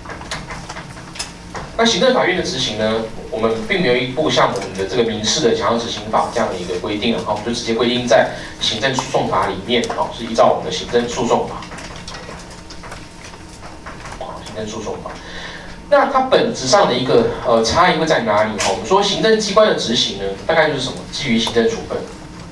那行政法院的执行呢，我们并没有一部像我们的这个民事的强制执行法这样的一个规定啊，好，我们就直接规定在行政诉讼法里面，好，是依照我们的行政诉讼法。行政诉讼法，那它本质上的一个呃差异会在哪里？哈，我们说行政机关的执行呢，大概就是什么？基于行政处分，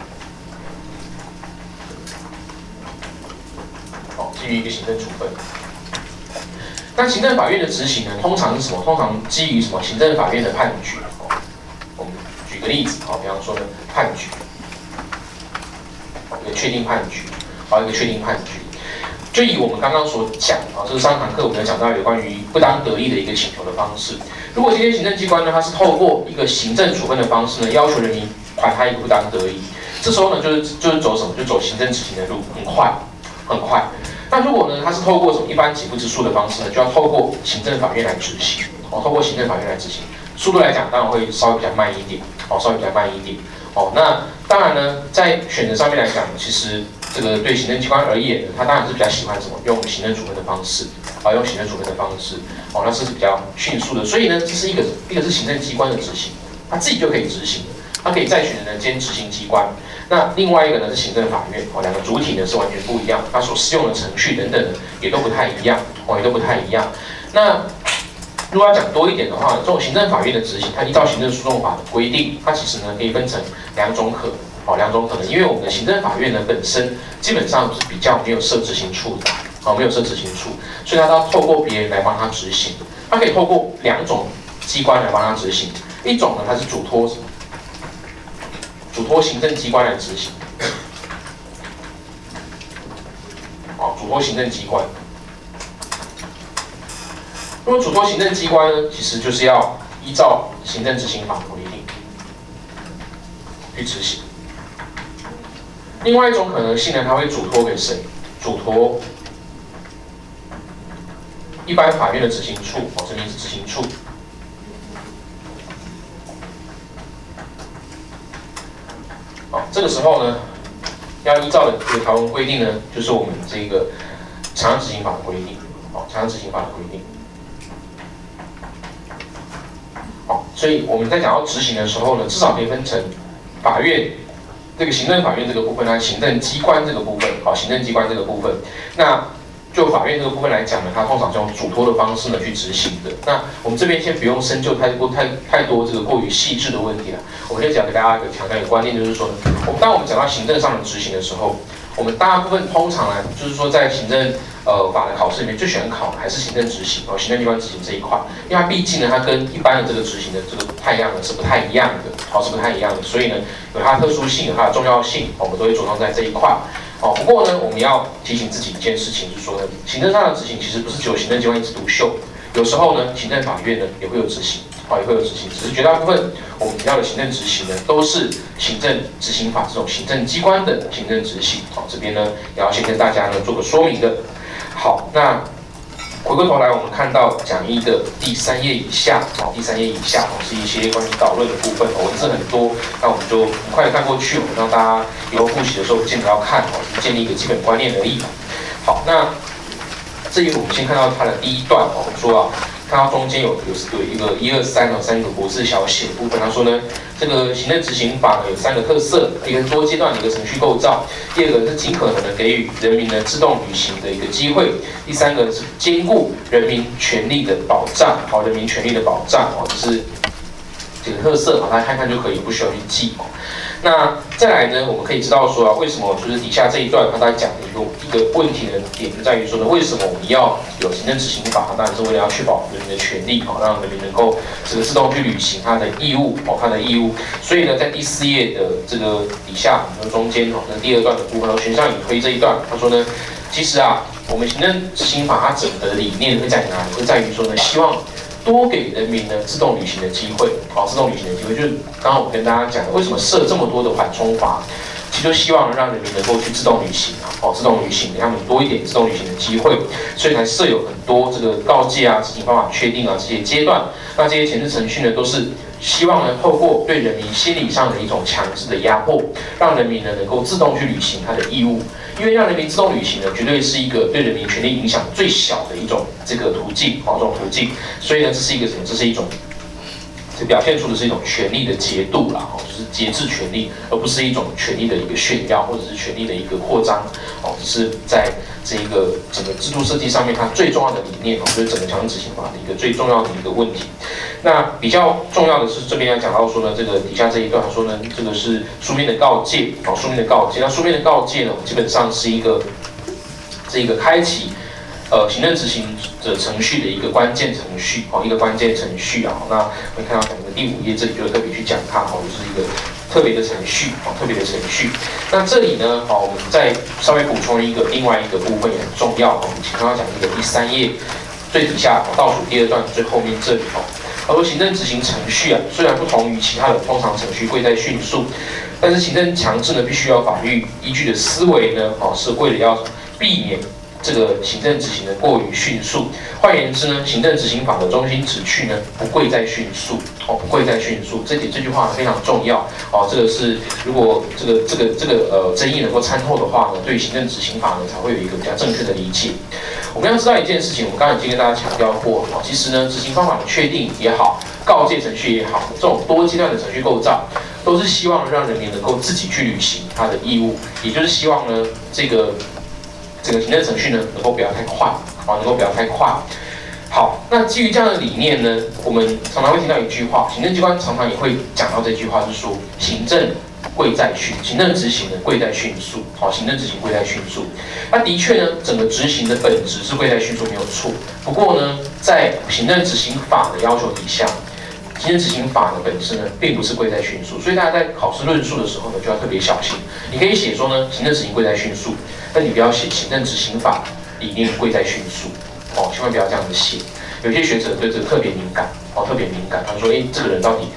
好，基于一个行政处分。那行政法院的执行呢，通常是什么？通常基于什么？行政法院的判决。我们举个例子，好，比方说呢，判决，一个确定判决，好，一个确定判决。就以我们刚刚所讲啊，这是上堂课我们有讲到有关于不当得利的一个请求的方式。如果今天行政机关呢，它是透过一个行政处分的方式呢，要求人民还他一个不当得利，这时候呢，就是就是走什么？就走行政执行的路，很快，很快。那如果呢，它是透过什么一般给付之诉的方式呢，就要透过行政法院来执行，哦，透过行政法院来执行，速度来讲当然会稍微比较慢一点，哦，稍微比较慢一点，哦，那当然呢，在选择上面来讲，其实。这个对行政机关而言呢，他当然是比较喜欢什么？用行政处分的方式，啊，用行政处分的方式，哦，那是比较迅速的。所以呢，这是一个一个是行政机关的执行，他自己就可以执行，他可以再选人兼执行机关。那另外一个呢是行政法院，哦，两个主体呢是完全不一样，它所适用的程序等等的也都不太一样，哦，也都不太一样。那如果要讲多一点的话，这种行政法院的执行，它依照行政诉讼法的规定，它其实呢可以分成两种可能。好，两种可能，因为我们的行政法院呢本身基本上是比较没有设执行处的，好，没有设执行处，所以他都要透过别人来帮他执行。他可以透过两种机关来帮他执行，一种呢它是嘱托什么？嘱托行政机关来执行，好，嘱托行政机关。如果嘱托行政机关呢，其实就是要依照行政执行法的规定去执行。另外一种可能性呢，它会嘱托给谁？嘱托一般法院的执行处，哦，这边是执行处。好，这个时候呢，要依照的这个条文规定呢，就是我们这个强制执行法的规定，好，强制执行法的规定。好，所以我们在讲到执行的时候呢，至少可以分成法院这个行政法院这个部分，它行政机关这个部分，好，行政机关这个部分，那就法院这个部分来讲呢，它通常是用嘱托的方式呢去执行的。那我们这边先不用深究太过太太多这个过于细致的问题了，我们先讲给大家一个强调一个观念，就是说呢，我们当我们讲到行政上的执行的时候，我们大部分通常呢，就是说在行政呃法的考试里面最喜欢考的还是行政执行哦，行政机关执行这一块，因为它毕竟呢，它跟一般的这个执行的这个太阳呢是不太一样的，好、哦、是不太一样的，所以呢有它的特殊性，有它的重要性，我们都会着重在这一块。哦，不过呢，我们要提醒自己一件事情，就是说呢，行政上的执行其实不是只有行政机关一枝独秀，有时候呢，行政法院呢也会有执行，哦也会有执行，只是绝大部分我们提到的行政执行呢，都是行政执行法这种行政机关的行政执行。好、哦，这边呢也要先跟大家呢做个说明的。好，那回过头来，我们看到讲义的第三页以下，哦，第三页以下哦是一些关于导论的部分，哦，文字很多，那我们就很快的看过去，我们让大家以后复习的时候不见得要看，哦，是建立一个基本观念而已。好，那这里我们先看到它的第一段，哦，说啊，看到中间有有有一个一二三哦三个国字小写的部分，他说呢，这个行政执行法呢有三个特色，一个是多阶段的一个程序构造，第二个是尽可能的给予人民呢自动履行的一个机会，第三个是兼顾人民权利的保障，好，人民权利的保障，哦，这是这个特色，大家看看就可以，不需要去记。那再来呢，我们可以知道说啊，为什么就是底下这一段他在讲的一个一个问题的点就在于说呢，为什么我们要有行政执行法？当然是为了要确保人民的权利，好，让人民能够这个自动去履行他的义务，哦，他的义务。所以呢，在第四页的这个底下，就中间哦，那第二段的部分，悬上引推这一段，他说呢，其实啊，我们行政执行法它整个的理念会在哪里？会在于说呢，希望多给人民呢自动履行的机会，好，自动履行的机会，就是刚刚我跟大家讲的，为什么设这么多的缓冲法，其实就希望让人民能够去自动履行啊，好，自动履行，给他们多一点自动履行的机会，所以才设有很多这个告诫啊、执行方法确定啊这些阶段。那这些前置程序呢，都是希望呢透过对人民心理上的一种强制的压迫，让人民呢能够自动去履行他的义务。因为让人民自动履行呢，绝对是一个对人民权利影响最小的一种这个途径，好，这种途径。所以呢，这是一个什么？这是一种，这表现出的是一种权力的节度啦，哦，就是节制权力，而不是一种权力的一个炫耀，或者是权力的一个扩张，哦，这是在这一个整个制度设计上面，它最重要的理念，哦，就是整个强制执行法的一个最重要的一个问题。那比较重要的是这边要讲到说呢，这个底下这一段说呢，这个是书面的告诫，哦，书面的告诫。那书面的告诫呢，基本上是一个这个开启呃行政执行的程序的一个关键程序，哦，一个关键程序啊。那我们看到整个第五页这里就特别去讲它，哦，就是一个特别的程序，哦，特别的程序。那这里呢，哦，我们再稍微补充一个另外一个部分也很重要，哦，我们刚刚讲一个第三页最底下，哦，倒数第二段最后面这里，哦。他说，行政执行程序啊，虽然不同于其他的通常程序贵在迅速，但是行政强制呢，必须要法律依据的思维呢，哦，是为了要避免这个行政执行的过于迅速。换言之呢，行政执行法的中心旨趣呢，不贵在迅速，哦，不贵在迅速。这点这句话非常重要，哦，这个是如果这个这个这个呃争议能够参透的话呢，对于行政执行法呢，才会有一个比较正确的理解。我们要知道一件事情，我们刚才已经跟大家强调过，哦，其实呢，执行方法的确定也好，告诫程序也好，这种多阶段的程序构造，都是希望让人民能够自己去履行他的义务，也就是希望呢，这个这个行政程序呢，能够不要太快，哦，能够不要太快。好，那基于这样的理念呢，我们常常会听到一句话，行政机关常常也会讲到这句话，是说行政贵在迅，行政执行呢贵在迅速，好，行政执行贵在迅速。那的确呢，整个执行的本质是贵在迅速没有错。不过呢，在行政执行法的要求底下，行政执行法的本质呢，并不是贵在迅速。所以大家在考试论述的时候呢，就要特别小心。你可以写说呢，行政执行贵在迅速，但你不要写行政执行法理念贵在迅速，哦，千万不要这样子写。有些学者对这个特别敏感，哦，特别敏感。他说，哎，这个人到底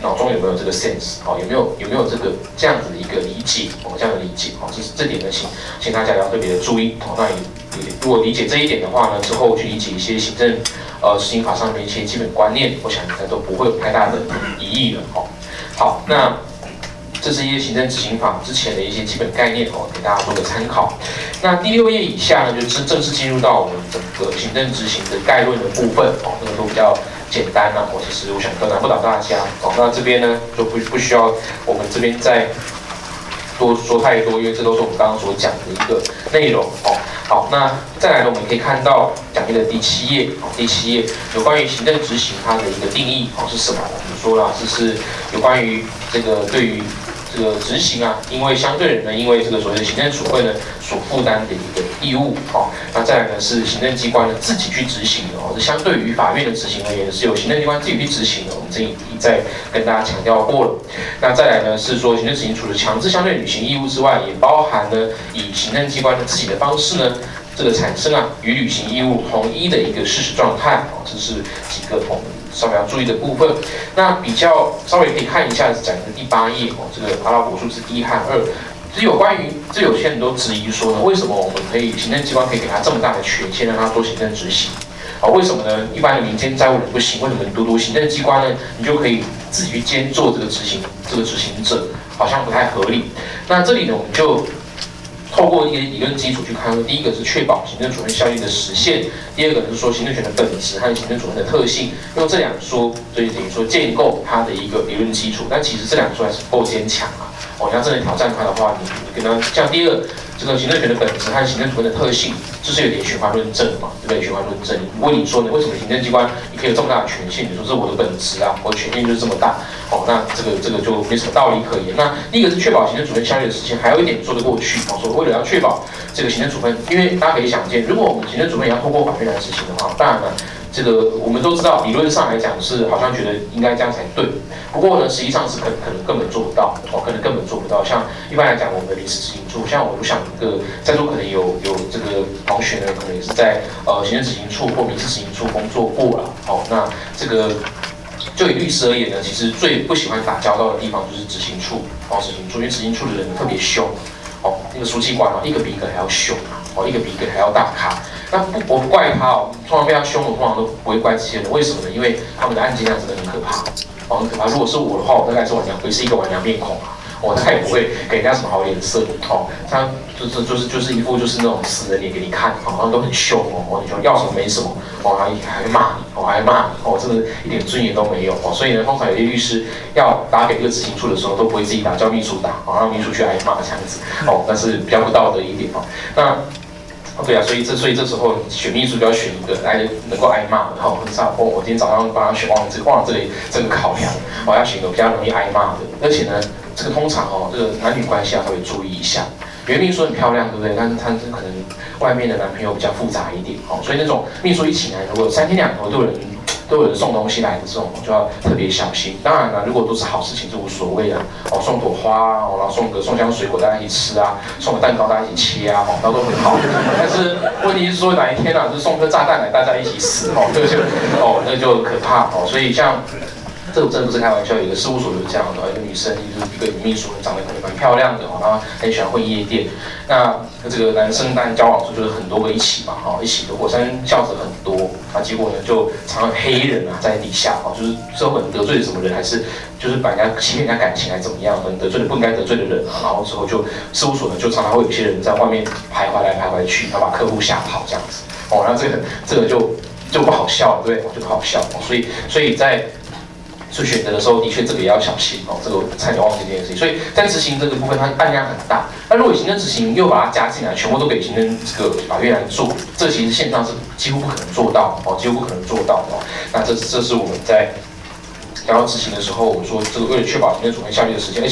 脑中有没有这个 sense 哦，有没有有没有这个这样子的一个理解哦，这样的理解哦，这是这点呢，请请大家要特别的注意哦。那也也如果理解这一点的话呢，之后去理解一些行政呃执行法上面一些基本观念，我想应该都不会有太大的疑义了哦。好，那这是一些行政执行法之前的一些基本概念哦，给大家做个参考。那第六页以下呢，就是正式进入到我们整个行政执行的概论的部分哦，这个都比较简单啦、啊。我其实我想都难不倒大家哦。那这边呢就不不需要我们这边再多说太多，因为这都是我们刚刚所讲的一个内容哦。好，那再来呢，我们可以看到讲义的第七页哦，第七页有关于行政执行它的一个定义哦是什么？我们说了，这是有关于这个对于这个执行啊，因为相对人呢，因为这个所谓的行政处分呢所负担的一个义务哦。那再来呢是行政机关呢自己去执行的哦，是相对于法院的执行而言是由行政机关自己去执行的。我们这一再跟大家强调过了。那再来呢是说行政执行除了强制相对履行义务之外，也包含呢以行政机关的自己的方式呢，这个产生啊与履行义务同一的一个事实状态哦，这是几个我们稍微要注意的部分。那比较稍微可以看一下讲的第八页哦，这个阿拉伯数字一和二，这有关于这有些人都质疑说呢，为什么我们可以行政机关可以给他这么大的权限让他做行政执行？啊，为什么呢？一般的民间债务人不行，为什么独独行政机关呢？你就可以自己去兼做这个执行这个执行者，好像不太合理。那这里呢，我们就透过一个理论基础去看，第一个是确保行政处分效力的实现，第二个是说行政权的本质和行政处分的特性，用这两说，所以等于说建构它的一个理论基础。但其实这两说还是不够坚强啊。哦，你要真的挑战它的话，你你跟它像第二，这个行政权的本质和行政处分的特性，这是有点循环论证嘛，对不对？循环论证，问你说呢，为什么行政机关你可以有这么大的权限？你说这是我的本质啊，我的权限就是这么大。哦，那这个这个就没什么道理可言。那第一个是确保行政处分效力的实现，还有一点说得过去。哦，说为了要确保这个行政处分，因为大家可以想见，如果我们行政处分也要透过法院来执行的话，当然了，这个我们都知道，理论上来讲是好像觉得应该这样才对。不过呢，实际上是可可能根本做不到，哦，可能根本做不到。像一般来讲，我们的临时执行处，像我我想一个在座可能有有这个同学呢，可能也是在呃行政执行处或民事执行处工作过了。哦，那这个。就以律师而言呢，其实最不喜欢打交道的地方就是执行处，哦，执行处，因为执行处的人特别凶，哦，那个书记官哦，一个比一个还要凶啊，哦，一个比一个还要大咖。那不，我不怪他哦，通常被他凶，我通常都不会怪这些人，为什么呢？因为他们的案件量真的很可怕，哦，很可怕。如果是我的话，我大概是玩娘，我是一个玩娘面孔啊。我他也不会给人家什么好脸色，哦，他就是就是就是一副就是那种死人脸给你看，好像都很凶哦，你说要什么没什么，哦，还还会骂你，哦，还会骂你，哦，真的一点尊严都没有，哦，所以呢，通常有些律师要打给这个执行处的时候，都不会自己打，叫秘书打，哦，让秘书去挨骂这样子，哦，但是比较不道德一点哦，那。哦，对啊，所以这所以这时候选秘书就要选一个来能够挨骂的，好，很少。我我今天早上帮他选，忘了这忘了这里这个考量，我要选一个比较容易挨骂的，而且呢，这个通常哦，这个男女关系要稍微注意一下。有的秘书很漂亮，对不对？但是她可能外面的男朋友比较复杂一点，哦，所以那种秘书一起来，如果三天两头都有人都有人送东西来的这种，就要特别小心。当然了，如果都是好事情就无所谓啊，哦，送朵花哦，然后送个送箱水果大家一起吃啊，送个蛋糕大家一起切啊，哦，那都很好。但是问题是说哪一天啊，就是送颗炸弹来大家一起死，哦，这个就哦那就可怕哦。所以像。这个真的不是开玩笑，有一个事务所就是这样的，一个女生就是一个女秘书，长得可能蛮漂亮的，然后很喜欢混夜店。那这个男生当然交往的时候就是很多个一起嘛，哈，一起的火山孝子很多，啊，结果呢就常常黑人啊在底下，啊，就是之后可能得罪了什么人，还是就是把人家欺骗人家感情，还是怎么样，可能得罪了不应该得罪的人啊，然后之后就事务所呢就常常会有一些人在外面徘徊来徘徊去，然后把客户吓跑这样子，哦，那这个这个就就不好笑了，对，就不好笑，哦，所以所以在。所以选择的时候，的确这个也要小心哦。这个差点忘记这件事情。所以在执行这个部分，它案量很大。那如果行政执行又把它加进来，全部都给行政这个法院来做，这其实线上是几乎不可能做到哦，几乎不可能做到哦。那这这是我们在然后执行的时候，我们说这个为了确保行政处分效率的实现，而且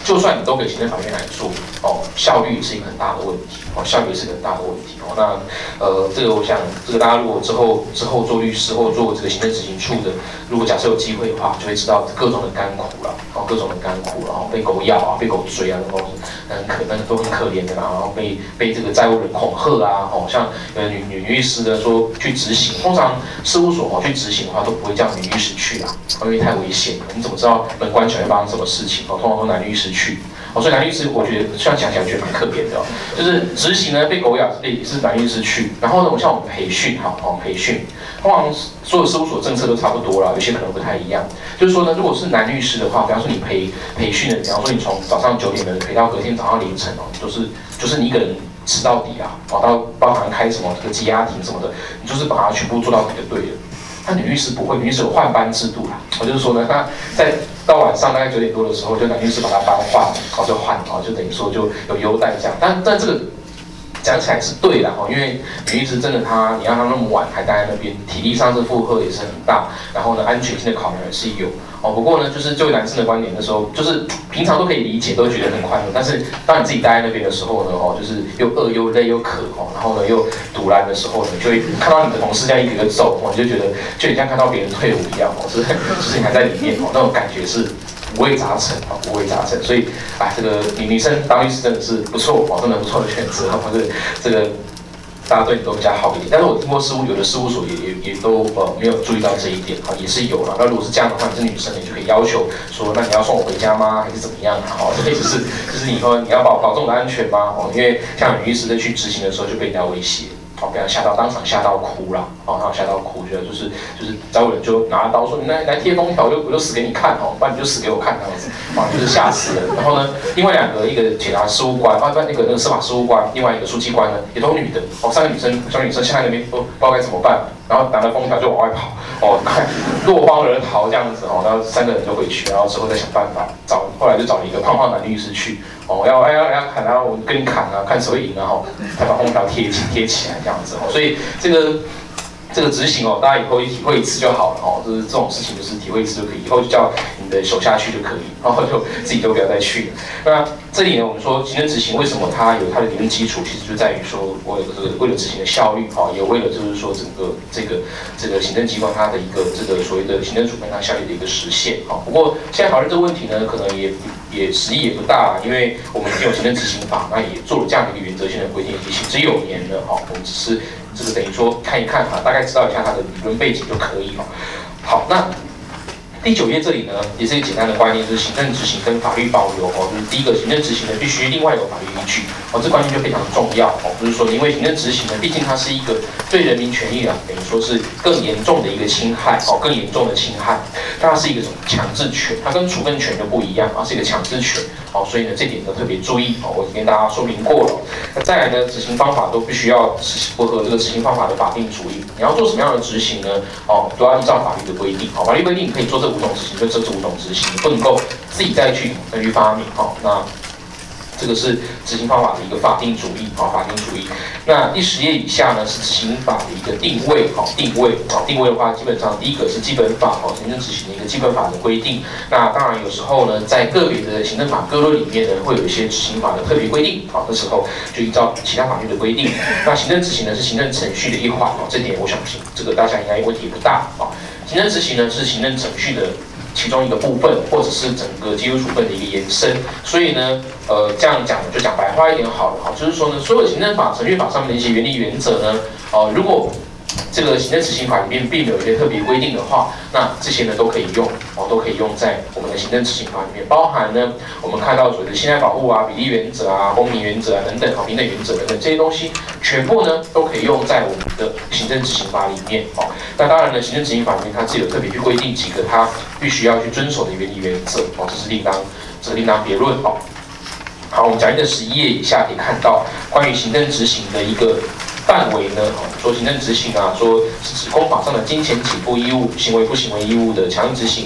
就算你都给行政法院来做，哦，效率也是一个很大的问题，哦，效率也是一个很大的问题，哦，那呃，这个我想，这个大家如果之后之后做律师或做这个行政执行处的，如果假设有机会的话，就会知道各种的甘苦了，哦，各种的甘苦，然后被狗咬啊，被狗追啊，那种很可那个都很可怜的啦，然后被被这个债务人恐吓啊，哦，像呃女女律师呢说去执行，通常事务所哦去执行的话都不会叫女律师去啦，因为太危险了，你怎么知道门关起来会发生什么事情？哦，通常都男律师去。哦，所以男律师我觉得虽然讲起来觉得蛮可怜的哦，就是执行呢被狗咬也是男律师去，然后呢，我像我们培训哈哦培训，通常所有事务所政策都差不多啦，有些可能不太一样。就是说呢，如果是男律师的话，比方说你培培训的，比方说你从早上九点的培到隔天早上凌晨哦，就是就是你一个人吃到底啊，哦到包含开什么这个羁押庭什么的，你就是把它全部做到底就对了。那女律师不会，女律师有换班制度啦。我就是说呢，那在到晚上大概九点多的时候，就男律师把他班换，然后就换，然后就等于说就有优待这样。但但这个讲起来是对的哦，因为女律师真的她，你让她那么晚还待在那边，体力上的负荷也是很大，然后呢，安全性的考量也是有哦。不过呢，就是作为男生的观点的时候，就是平常都可以理解，都觉得很快乐。但是当你自己待在那边的时候呢，哦，就是又饿又累又渴哦，然后呢又堵拦的时候呢，你就会看到你的同事这样一个个走，哦，你就觉得就很像看到别人退伍一样哦，就是就是你还在里面哦，那种感觉是五味杂陈啊，五味杂陈。所以啊，这个女女生当律师真的是不错哦，真的不错的选择哦，这个这个。大家对你都比较好一点，但是我听过事务有的事务所也也也都呃没有注意到这一点啊，也是有了。那如果是这样的话，你是女生，你就可以要求说，那你要送我回家吗？还是怎么样啊？哦，这类就是就是你说你要保保重我的安全吗？哦，因为像女律师在去执行的时候就被人家威胁。哦，被他吓到，当场吓到哭了，哦，然后吓到哭，觉得就是就是招人就拿刀说你来来贴封条，我就我就死给你看哦，不然你就死给我看这样子，啊，就是吓死人。然后呢，另外两个一个检察事务官，啊，不那个那个司法事务官，另外一个书记官呢，也都女的，哦，三个女生，三个女生现在那边都不知道该怎么办，然后拿了封条就往外跑，哦，落荒而逃这样子，哦，然后三个人就回去，然后之后再想办法找，后来就找了一个胖胖男律师去。哦，要要要砍啊！我跟你砍啊，看谁会赢啊！哈，才把封条贴起贴起来这样子哦。所以这个这个执行哦，大家以后体会一次就好了哦。就是这种事情，就是体会一次就可以，以后就叫你的手下去就可以，然后就自己都不要再去了。那这里呢，我们说行政执行为什么它有它的理论基础，其实就在于说，为了这个为了执行的效率哦，也为了就是说整个这个这个行政机关它的一个这个所谓的行政处分它效率的一个实现哦。不过现在讨论这个问题呢，可能也。也实力也不大，因为我们已经有行政执行法，那也做了这样的一个原则性的规定，已经行之有年了哈。我们只是这个等于说看一看哈，大概知道一下它的理论背景就可以了。好，那第九页这里呢，也是一个简单的观念，就是行政执行跟法律保留哦。就是第一个，行政执行呢必须另外有法律依据哦，这观念就非常重要哦。就是说，因为行政执行呢，毕竟它是一个对人民权益啊，等于说是更严重的一个侵害哦，更严重的侵害。它是一个什么强制权？它跟处分权就不一样啊，是一个强制权哦。所以呢，这点都特别注意哦。我已经跟大家说明过了。那再来呢，执行方法都必须要符合这个执行方法的法定主义。你要做什么样的执行呢？哦，都要依照法律的规定。哦，法律规定可以做这五种执行，就这五种执行，不能够自己再去再去发明。哦，那。这个是执行方法的一个法定主义啊，法定主义。那第十页以下呢是执行法的一个定位，好定位啊，定位的话，基本上第一个是基本法哦，行政执行的一个基本法的规定。那当然有时候呢，在个别的行政法各论里面呢，会有一些执行法的特别规定，好，这时候就依照其他法律的规定。那行政执行呢是行政程序的一环哦，这点我相信这个大家应该问题不大啊。行政执行呢是行政程序的其中一个部分，或者是整个基础处分的一个延伸。所以呢，呃，这样讲就讲白话一点好了，哈，就是说呢，所有行政法、程序法上面的一些原理原则呢，哦、呃，如果这个行政执行法里面并没有一些特别规定的话，那这些呢都可以用，哦，都可以用在我们的行政执行法里面，包含呢我们看到所谓的信赖保护啊、比例原则啊、公平原则啊等等，好，平等原则等等这些东西，全部呢都可以用在我们的行政执行法里面，哦。那当然呢，行政执行法里面它自己有特别去规定几个它必须要去遵守的原理原则，哦，这是另当这是另当别论，哦。好，我们讲义的十一页以下可以看到关于行政执行的一个范围呢，说行政执行啊，说是指公法上的金钱给付义务、行为不行为义务的强制执行，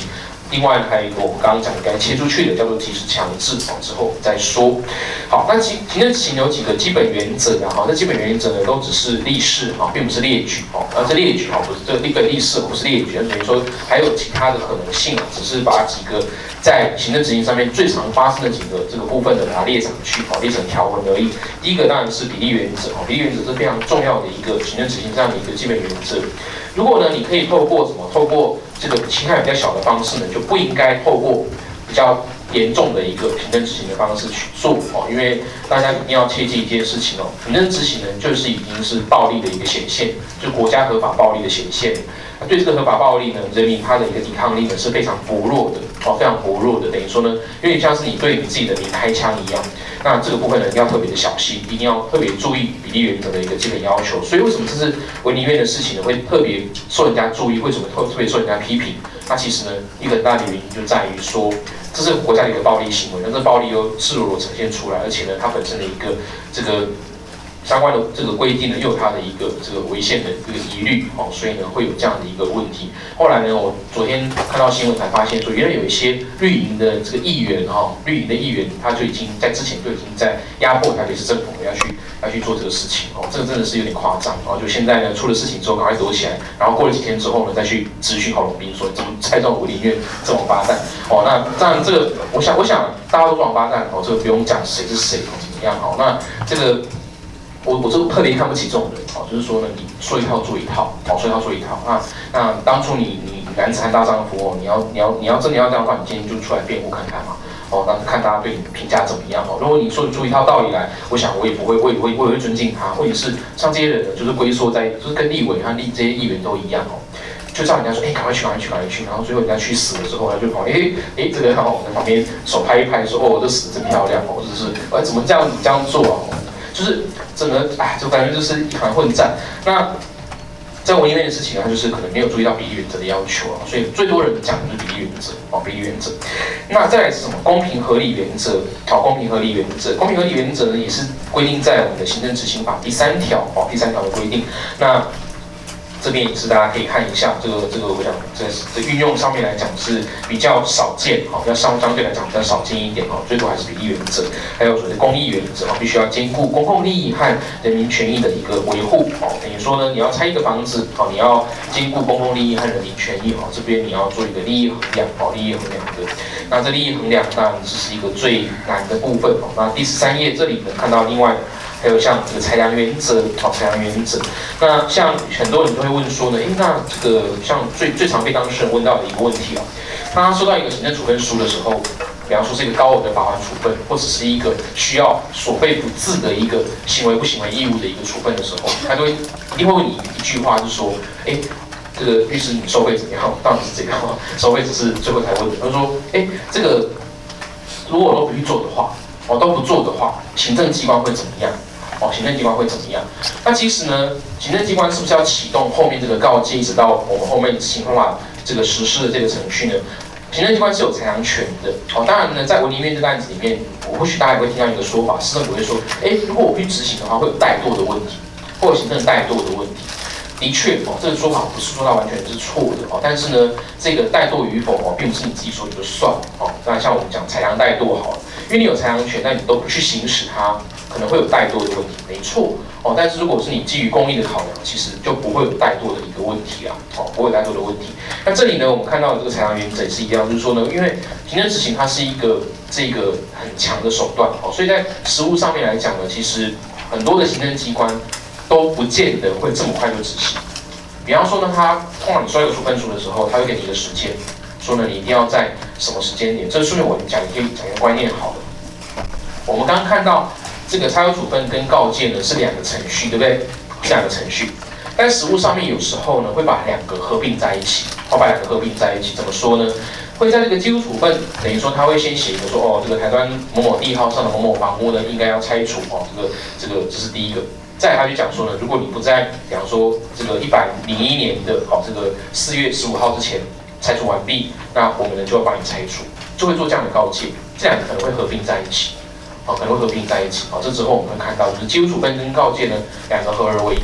另外还有一个我们刚刚讲该切出去的叫做即时强制，哦，之后我们再说。好，那行行政执行有几个基本原则啊，哈，这基本原则呢都只是例示哈，并不是列举哦，而这列举哈不是这个一个例示，不是列举，等于说还有其他的可能性啊，只是把几个在行政执行上面最常发生的几个这个部分的把它列上去，哦，列成条文而已。第一个当然是比例原则，哦，比例原则是非常重要的一个行政执行上的一个基本原则。如果呢，你可以透过什么？透过这个侵害比较小的方式呢，就不应该透过比较严重的一个行政执行的方式去做哦，因为大家一定要切记一件事情哦，行政执行呢就是已经是暴力的一个显现，就国家合法暴力的显现。那对这个合法暴力呢，人民他的一个抵抗力呢是非常薄弱的哦，非常薄弱的，等于说呢，有点像是你对你自己的民开枪一样。那这个部分呢，要特别的小心，一定要特别注意比例原则的一个基本要求。所以为什么这是文理院的事情呢，会特别受人家注意？为什么特特别受人家批评？那其实呢，一个很大的原因就在于说，这是国家的一个暴力行为，但这暴力又赤裸裸呈现出来，而且呢，它本身的一个这个相关的这个规定呢，又有它的一个这个违宪的这个疑虑哦，所以呢会有这样的一个问题。后来呢，我昨天看到新闻才发现说，原来有一些绿营的这个议员哈，绿营的议员他就已经在之前就已经在压迫台北市政府要去要去做这个事情哦，这个真的是有点夸张哦。就现在呢出了事情之后赶快躲起来，然后过了几天之后呢再去质询郝龙斌说怎么蔡总文理院这王八蛋哦。那当然这个我想我想大家都是王八蛋哦，这个不用讲谁是谁哦怎么样哦。那这个。我我就特别看不起这种人哦，就是说呢，你说一套做一套，哦，说一套做一套。那那当初你你男子汉大丈夫哦，你要你要你要真的要这样的话，你今天就出来辩护看看嘛，哦，那看大家对你评价怎么样哦。如果你说出一套道理来，我想我也不会，我也会我也会尊敬他。问题是像这些人呢，就是龟缩在，就是跟立委和立这些议员都一样哦。就叫人家说，哎、欸，赶快去，赶快去，赶快去，然后最后人家去死了之后，他就跑，哎、欸、哎、欸，这个然后我在旁边手拍一拍，说，哦，这死得真漂亮哦，就是，哎，怎么这样子这样做啊？就是整个哎，就感觉就是一团混战。那在文理院的事情呢，他就是可能没有注意到比例原则的要求啊，所以最多人讲的就是比例原则哦，比例原则。那再来是什么？公平合理原则。好，公平合理原则，公平合理原则呢，也是规定在我们的行政执行法第三条哦，第三条的规定。那这边也是大家可以看一下，这个这个我想这这运用上面来讲是比较少见，好，要相相对来讲比较少见一点哦。最多还是比例原则，还有所谓的公益原则哦，必须要兼顾公共利益和人民权益的一个维护哦。等于说呢，你要拆一个房子哦，你要兼顾公共利益和人民权益哦，这边你要做一个利益衡量哦，利益衡量的。那这利益衡量当然只是一个最难的部分哦。那第十三页这里能看到另外。还有像这个裁量原则，好，裁量原则。那像很多人都会问说呢，诶，那这个像最最常被当事人问到的一个问题啊，当他收到一个行政处分书的时候，比方说是一个高额的罚款处分，或者是一个需要所费不自的一个行为不行为义务的一个处分的时候，他就会一定会问你一句话，就是说，诶，这个律师你收费怎么样？当然是这样，收费只是最后才问的。他说，诶，这个如果我都不去做的话，我都不做的话，行政机关会怎么样？哦，行政机关会怎么样？那其实呢，行政机关是不是要启动后面这个告诫，一直到我们后面行政法这个实施的这个程序呢？行政机关是有裁量权的。哦，当然呢，在文理院这个案子里面，我或许大家也会听到一个说法，市政府会说，哎，如果我去执行的话，会有怠惰的问题，会有行政怠惰的问题。的确，哦，这个说法不是说它完全是错的哦，但是呢，这个怠惰与否哦，并不是你自己说你就算哦。那像我们讲裁量怠惰好了，因为你有裁量权，但你都不去行使它，可能会有怠惰的问题，没错哦。但是如果是你基于公益的考量，其实就不会有怠惰的一个问题啦，哦，不会有怠惰的问题。那这里呢，我们看到的这个裁量原则也是一样，就是说呢，因为行政执行它是一个这个很强的手段哦，所以在实务上面来讲呢，其实很多的行政机关都不见得会这么快就执行。比方说呢，他通常你收一个处分书的时候，他会给你一个时间，说呢你一定要在什么时间点。这个顺便我讲，你可以讲一个观念好了。我们刚刚看到这个差额处分跟告诫呢是两个程序，对不对？是两个程序。但实务上面有时候呢会把两个合并在一起，会把两个合并在一起，怎么说呢？会在这个基础处分，等于说他会先写一个说，哦，这个台端某某地号上的某某房屋呢应该要拆除哦，这个这个这是第一个。再来他就讲说呢，如果你不在，比方说这个一百零一年的哦这个四月十五号之前拆除完毕，那我们呢就会帮你拆除，就会做这样的告诫，这两个可能会合并在一起，哦可能会合并在一起，哦这之后我们会看到就是基础处分跟告诫呢两个合而为一，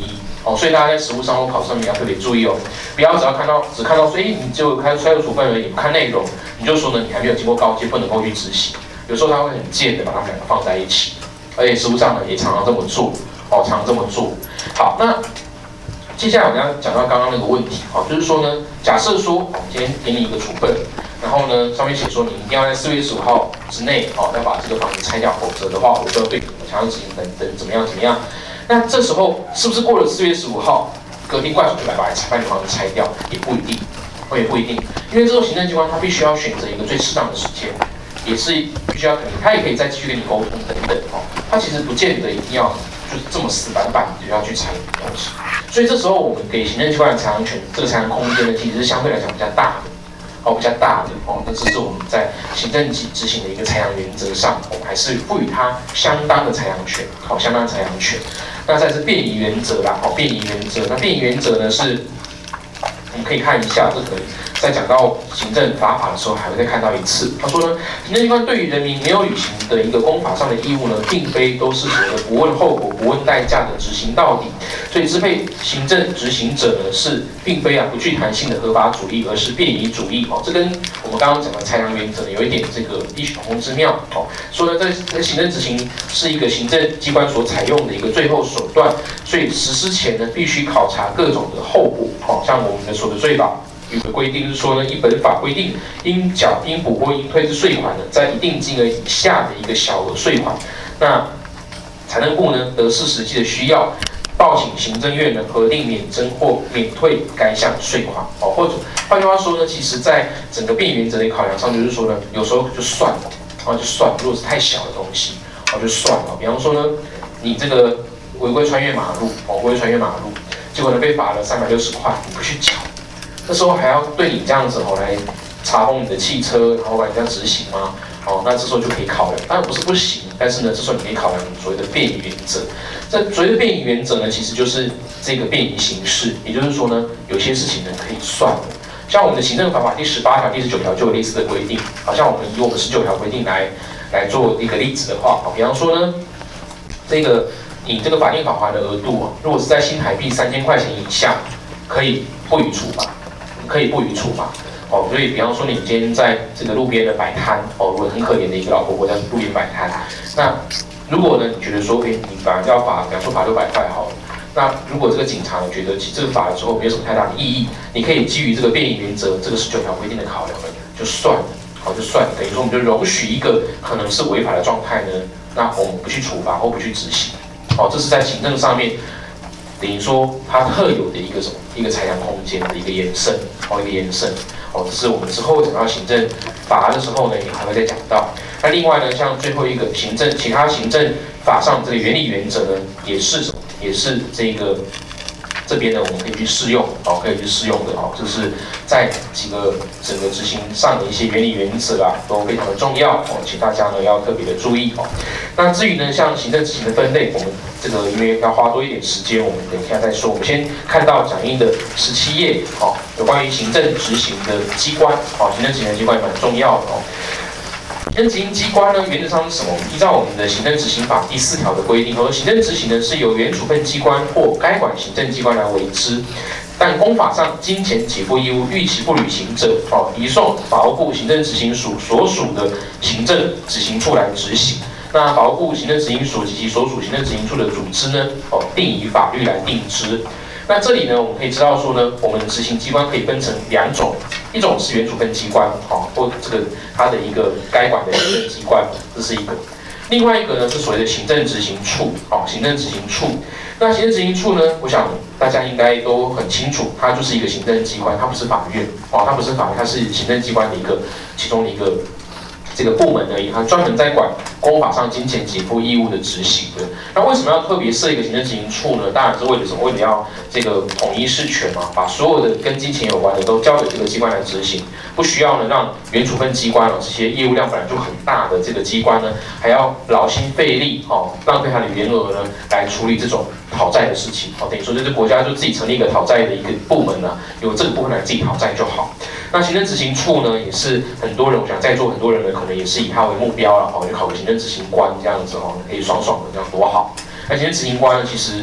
哦，所以大家在实务上或考试上面要特别注意哦，不要只要看到只看到说，哎，你就开出来的处分而已，不看内容，你就说呢，你还没有经过高阶，不能够去执行。有时候他会很贱的把他们两个放在一起，而且实务上呢也常常这么做，哦，常常这么做。好，那接下来我们要讲到刚刚那个问题，哦，就是说呢，假设说我今天给你一个处分，然后呢上面写说你一定要在四月十五号之内，哦，要把这个房子拆掉，否则的话我就要对你强制执行等等怎么样怎么样。那这时候是不是过了四月十五号，隔天怪手就来把把你房子拆掉？也不一定，哦，也不一定，因为这种行政机关它必须要选择一个最适当的时间，也是必须要肯定，他也可以再继续跟你沟通等等，哦，他其实不见得一定要就是这么死板板就要去拆东西。所以这时候我们给行政机关的裁量权，这个裁量空间呢，其实是相对来讲比较大的，哦，比较大的哦。那这是我们在行政执行的一个裁量原则上，我们还是赋予它相当的裁量权，好，相当的裁量权。那再是便宜原则啦，好，便宜原则。那便宜原则呢是，我们可以看一下这个。在讲到行政罚法的时候，还会再看到一次。他说呢，行政机关对于人民没有履行的一个公法上的义务呢，并非都是所谓的不问后果、不问代价的执行到底。所以支配行政执行者呢，是并非啊不具弹性的合法主义，而是便宜主义。哦，这跟我们刚刚讲的裁量原则呢，有一点这个异曲同工之妙。哦，说呢，在在行政执行是一个行政机关所采用的一个最后手段，所以实施前呢，必须考察各种的后果。哦，像我们的所得税法。有个规定是说呢，依本法规定，应缴、应补或应退之税款呢，在一定金额以下的一个小额税款，那财政部呢得视实际的需要，报请行政院呢核定免征或免退该项税款。哦，或者换句话说呢，其实在整个便宜原则的考量上，就是说呢，有时候就算了，啊就算了，如果是太小的东西，哦就算了。比方说呢，你这个违规穿越马路，哦违规穿越马路，结果呢被罚了三百六十块，你不去缴。那时候还要对你这样子哦来查封你的汽车，然后把你这样执行吗？哦，那这时候就可以考量，当然不是不行，但是呢，这时候你可以考量所谓的便宜原则。这所谓的便宜原则呢，其实就是这个便宜形式，也就是说呢，有些事情呢可以算了。像我们的行政法法第十八条、第十九条就有类似的规定。好像我们以我们十九条规定来来做一个例子的话，比方说呢，这个你这个法定罚款的额度啊，如果是在新台币三千块钱以下，可以不予处罚。可以不予处罚，哦，所以比方说你今天在这个路边的摆摊，哦，如果很可怜的一个老婆婆在路边摆摊，那如果呢你觉得说，哎，你反而要罚，比方说罚六百块好了，那如果这个警察呢觉得其实这个罚了之后没有什么太大的意义，你可以基于这个便宜原则这个十九条规定的考量呢，就算了，好就算了，等于说我们就容许一个可能是违法的状态呢，那我们不去处罚或不去执行，哦，这是在行政上面。等于说它特有的一个什么一个裁量空间的一个延伸，哦，一个延伸，哦，这是我们之后讲到行政法的时候呢，也还会再讲到。那另外呢，像最后一个行政其他行政法上这个原理原则呢，也是什么？也是这个这边呢，我们可以去适用，哦，可以去适用的，哦，就是在几个整个执行上的一些原理原则啊，都非常的重要，哦，请大家呢要特别的注意，哦。那至于呢，像行政执行的分类，我们这个因为要花多一点时间，我们等一下再说。我们先看到讲义的十七页，哦，有关于行政执行的机关，哦，行政执行的机关也蛮重要的，哦。行政执行机关呢，原则上是什么？依照我们的行政执行法第四条的规定，和行政执行呢是由原处分机关或该管行政机关来为之。但公法上金钱给付义务逾期不履行者，哦，移送法务部行政执行署所属的行政执行处来执行。那法务部行政执行署及其所属行政执行处的组织呢，哦，定以法律来定之。那这里呢，我们可以知道说呢，我们的执行机关可以分成两种，一种是原处分机关，哦，或这个它的一个该管的行政机关，这是一个。另外一个呢是所谓的行政执行处，哦，行政执行处。那行政执行处呢，我想大家应该都很清楚，它就是一个行政机关，它不是法院，哦，它不是法院，它是行政机关的一个其中的一个。这个部门而已，它专门在管公法上金钱给付义务的执行的。那为什么要特别设一个行政执行处呢？当然是为了什么？为了要这个统一事权嘛，把所有的跟金钱有关的都交给这个机关来执行，不需要呢让原处分机关哦这些业务量本来就很大的这个机关呢，还要劳心费力哦，浪费它的员额呢来处理这种讨债的事情。哦，等于说就是国家就自己成立一个讨债的一个部门啊，由这个部门来自己讨债就好。那行政执行处呢，也是很多人，我想在座很多人呢，可能也是以它为目标了，哦，就考个行政执行官这样子哦，可以爽爽的这样多好。那行政执行官呢，其实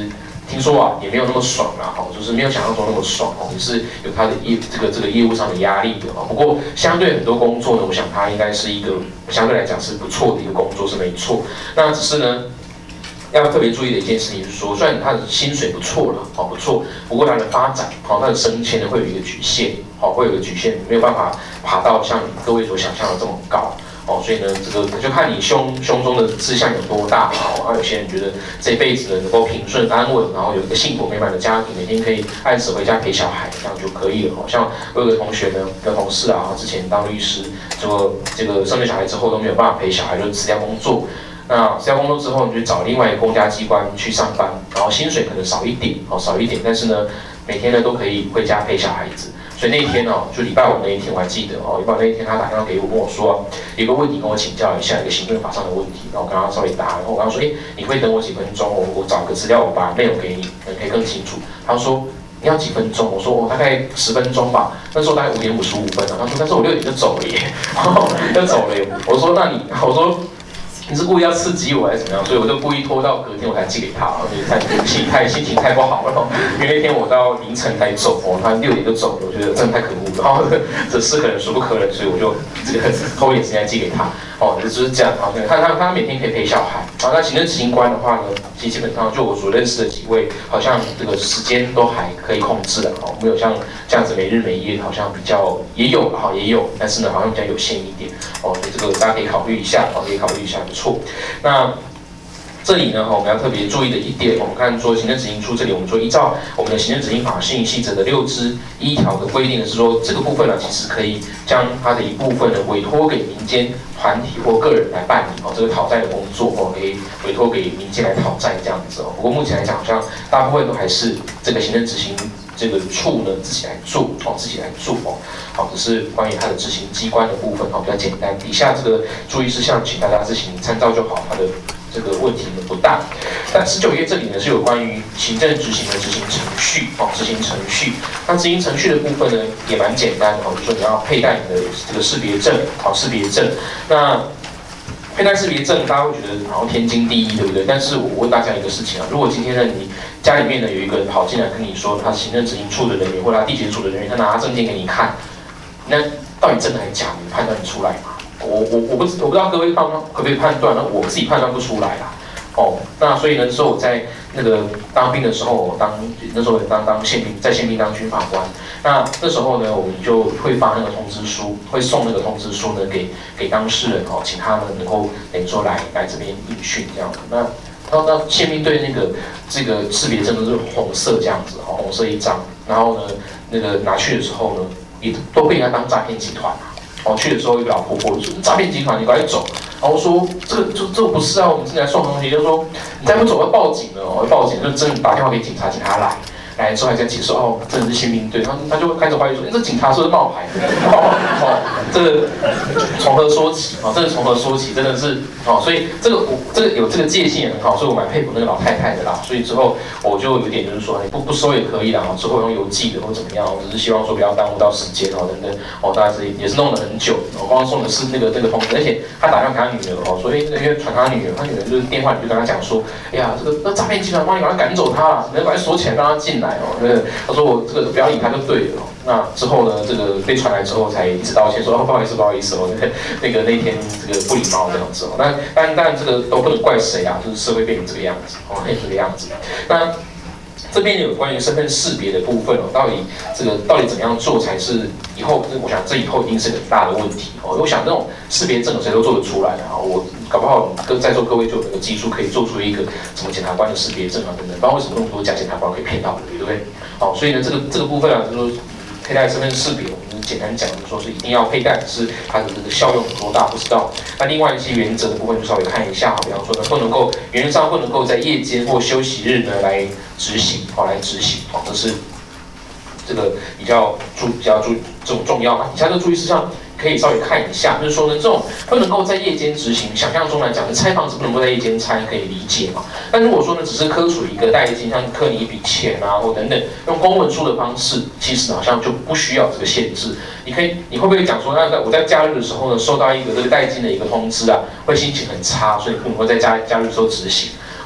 听说啊，也没有那么爽啦，哈，就是没有想象中那么爽哦，也是有它的业这个这个业务上的压力的哦。不过相对很多工作呢，我想它应该是一个相对来讲是不错的一个工作，是没错。那只是呢，要特别注意的一件事情是说，虽然它的薪水不错了，哦不错，不过它的发展，哦它的升迁呢会有一个局限，哦会有一个局限，没有办法爬到像各位所想象的这么高。哦，所以呢，这个就看你胸胸中的志向有多大哦。啊，有些人觉得这辈子呢能够平顺安稳，然后有一个幸福美满的家庭，每天可以按时回家陪小孩，这样就可以了。哦，像我有个同学呢，有个同事啊，之前当律师，结果这个生了小孩之后都没有办法陪小孩，就辞掉工作。那辞掉工作之后，你就找另外一个公家机关去上班，然后薪水可能少一点，哦少一点，但是呢，每天呢都可以回家陪小孩子。所以那一天哦，就礼拜五那一天我还记得哦，礼拜五那一天他打电话给我，跟我说有个问题跟我请教一下，一个行政法上的问题，然后我跟他稍微答，然后我跟他说，哎，你会等我几分钟，我我找个资料，我把内容给你，可以更清楚。他说你要几分钟？我说我、哦、大概十分钟吧，那时候大概五点五十五分了。他说但是我六点就走了耶，就走了耶。我说那你，我说。你是故意要刺激我还是怎么样？所以我就故意拖到隔天我才寄给他，因为太心太心情太不好了。因为那天我到凌晨才走，哦，他六点就走了，我觉得真的太可恶了。然后这是可忍孰不可忍，所以我就这个偷一点时间寄给他。哦，就是这样。好，他他他每天可以陪小孩。啊，那行政执行官的话呢，其实基本上就我所认识的几位，好像这个时间都还可以控制的，哦，没有像这样子没日没夜，好像比较也有哈也有，但是呢好像比较有限一点。哦，所以这个大家可以考虑一下，哦，可以考虑一下，不错。那这里呢，我们要特别注意的一点，我们看说行政执行处这里，我们说依照我们的行政执行法施行细则的六之一条的规定的是说，这个部分呢，其实可以将它的一部分呢委托给民间团体或个人来办理哦，这个讨债的工作哦，可以委托给民间来讨债这样子哦。不过目前来讲，好像大部分都还是这个行政执行这个处呢自己来做哦，自己来做哦。好，这是关于它的执行机关的部分哦，比较简单。底下这个注意事项，请大家自行参照就好，它的这个问题呢不大。但十九页这里呢是有关于行政执行的执行程序哦，执行程序。那执行程序的部分呢也蛮简单的哦，就是说你要佩戴你的这个识别证，好，识别证。那佩戴识别证，大家会觉得好像天经地义，对不对？但是我问大家一个事情啊，如果今天呢你家里面呢有一个人跑进来跟你说，他是行政执行处的人员或者他地检署的人员，他拿证件给你看，那到底真的还是假的？你判断得出来吗？我我我不知我不知道各位判断可不可以判断，那我自己判断不出来啦。哦，那所以呢，那时候我在那个当兵的时候，我当那时候当当宪兵，在宪兵当军法官。那那时候呢，我们就会发那个通知书，会送那个通知书呢给给当事人哦，请他们能够等于说来来这边应讯这样子。那那那宪兵队那个这个识别证都是红色这样子，哦，红色一张。然后呢，那个拿去的时候呢，也都被人家当诈骗集团啊。哦，去的时候一个老婆婆就说诈骗集团，你赶快走。然后我说这个这这不是啊，我们是来送东西。就说你再不走要报警了哦，报警就真的打电话给警察，警察来。来之后还在解释哦，真的是宪兵队，他他就开始怀疑说，这警察是不是冒牌？哦哦，这个从何说起？哦，这个从何说起？真的是哦，所以这个我这个有这个界限也很好，所以我蛮佩服那个老太太的啦。所以之后我就有点就是说，不不收也可以啦，之后用邮寄的或怎么样，我只是希望说不要耽误到时间哦，等等哦，当然是也是弄了很久。我刚刚送的是那个那个通知，而且他打电话给他女儿哦，所以因为传他女儿，他女儿就是电话里就跟他讲说，哎呀，这个那诈骗集团帮你把他赶走他了，你要把他锁起来让他进来。哦，那个他说我这个不要理他就对了。那之后呢，这个被传来之后才一直道歉说，哦，不好意思不好意思哦，那个那个那天这个不礼貌这样子哦。那但但这个都不能怪谁啊，就是社会变成这个样子哦，变成这个样子。那这边有关于身份识别的部分哦，到底这个到底怎么样做才是以后？我想这以后一定是个很大的问题哦。我想这种识别证谁都做得出来啊，我搞不好跟在座各位就有那个技术可以做出一个什么检察官的识别证啊等等，不知道为什么那么多假检察官可以骗到的，对不对？好，所以呢，这个这个部分啊，就是佩戴身份识别，我们简单讲，就是说是一定要佩戴，只是它的这个效用有多大不知道。那另外一些原则的部分就稍微看一下，比方说呢，不能够原则上不能够在夜间或休息日呢来执行，好来执行，好，这是这个比较注比较注这种重要嘛。以下的注意事项可以稍微看一下，就是说呢，这种不能够在夜间执行，想象中来讲，拆房子不能够在夜间拆，可以理解嘛。但如果说呢，只是科处一个代金，像科你一笔钱啊，或等等，用公文书的方式，其实好像就不需要这个限制。你可以，你会不会讲说，那我在假日的时候呢，收到一个这个代金的一个通知啊，会心情很差，所以不能够在假假日的时候执行。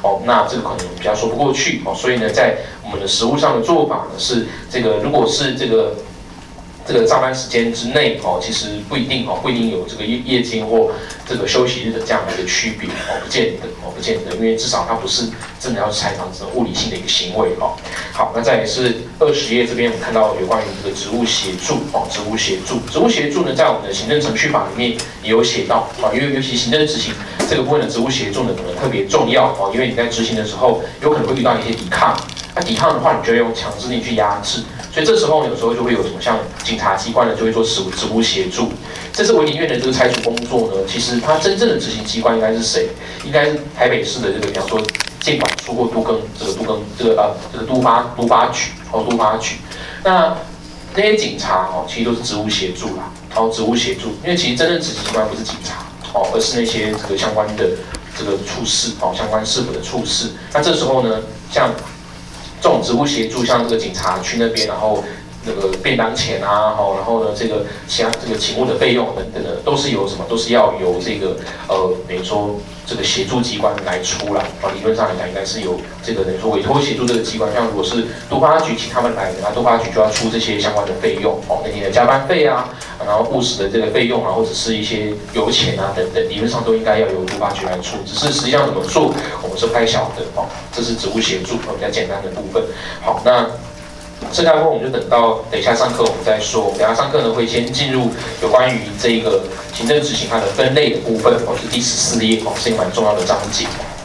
哦，那这个可能比较说不过去哦，所以呢，在我们的实务上的做法呢是这个，如果是这个。这个上班时间之内哦，其实不一定哦，不一定有这个夜夜间或这个休息日的这样的一个区别哦，不见得哦，不见得，因为至少它不是真的要采访这种物理性的一个行为哦。好，那再来是二十页这边，我们看到有关于这个职务协助哦，职务协助，职务协助呢，在我们的行政程序法里面也有写到啊，因为尤其行政执行这个部分的职务协助呢，可能特别重要哦，因为你在执行的时候，有可能会遇到一些抵抗，那抵抗的话，你就要用强制力去压制。所以这时候有时候就会有什么像警察机关呢，就会做职务职务协助。这次维林院的这个拆除工作呢，其实它真正的执行机关应该是谁？应该是台北市的这个，比方说监管处或都更这个都更这个呃这个都发都发局哦都发局。那那些警察哦，其实都是职务协助啦，然后职务协助，因为其实真正执行机关不是警察哦，而是那些这个相关的这个处事哦，相关事务的处事。那这时候呢，像这种职务协助，像这个警察去那边，然后那个便当钱啊，哈，然后呢，这个其他这个勤务的费用等等的，都是由什么？都是要由这个呃，等于说这个协助机关来出来啊。理论上来讲，应该是由这个等于说委托协助这个机关，像如果是都发局请他们来，那都发局就要出这些相关的费用哦，那你的加班费啊，然后务实的这个费用啊，或者是一些油钱啊等等，理论上都应该要由都发局来出，只是实际上怎么做，我们是不太晓得哦。这是职务协助比较简单的部分。好，那剩下的部分我们就等到等一下上课我们再说。等一下上课呢会先进入有关于这个行政执行它的分类的部分，哦，是第十四页哦，是一个蛮重要的章节。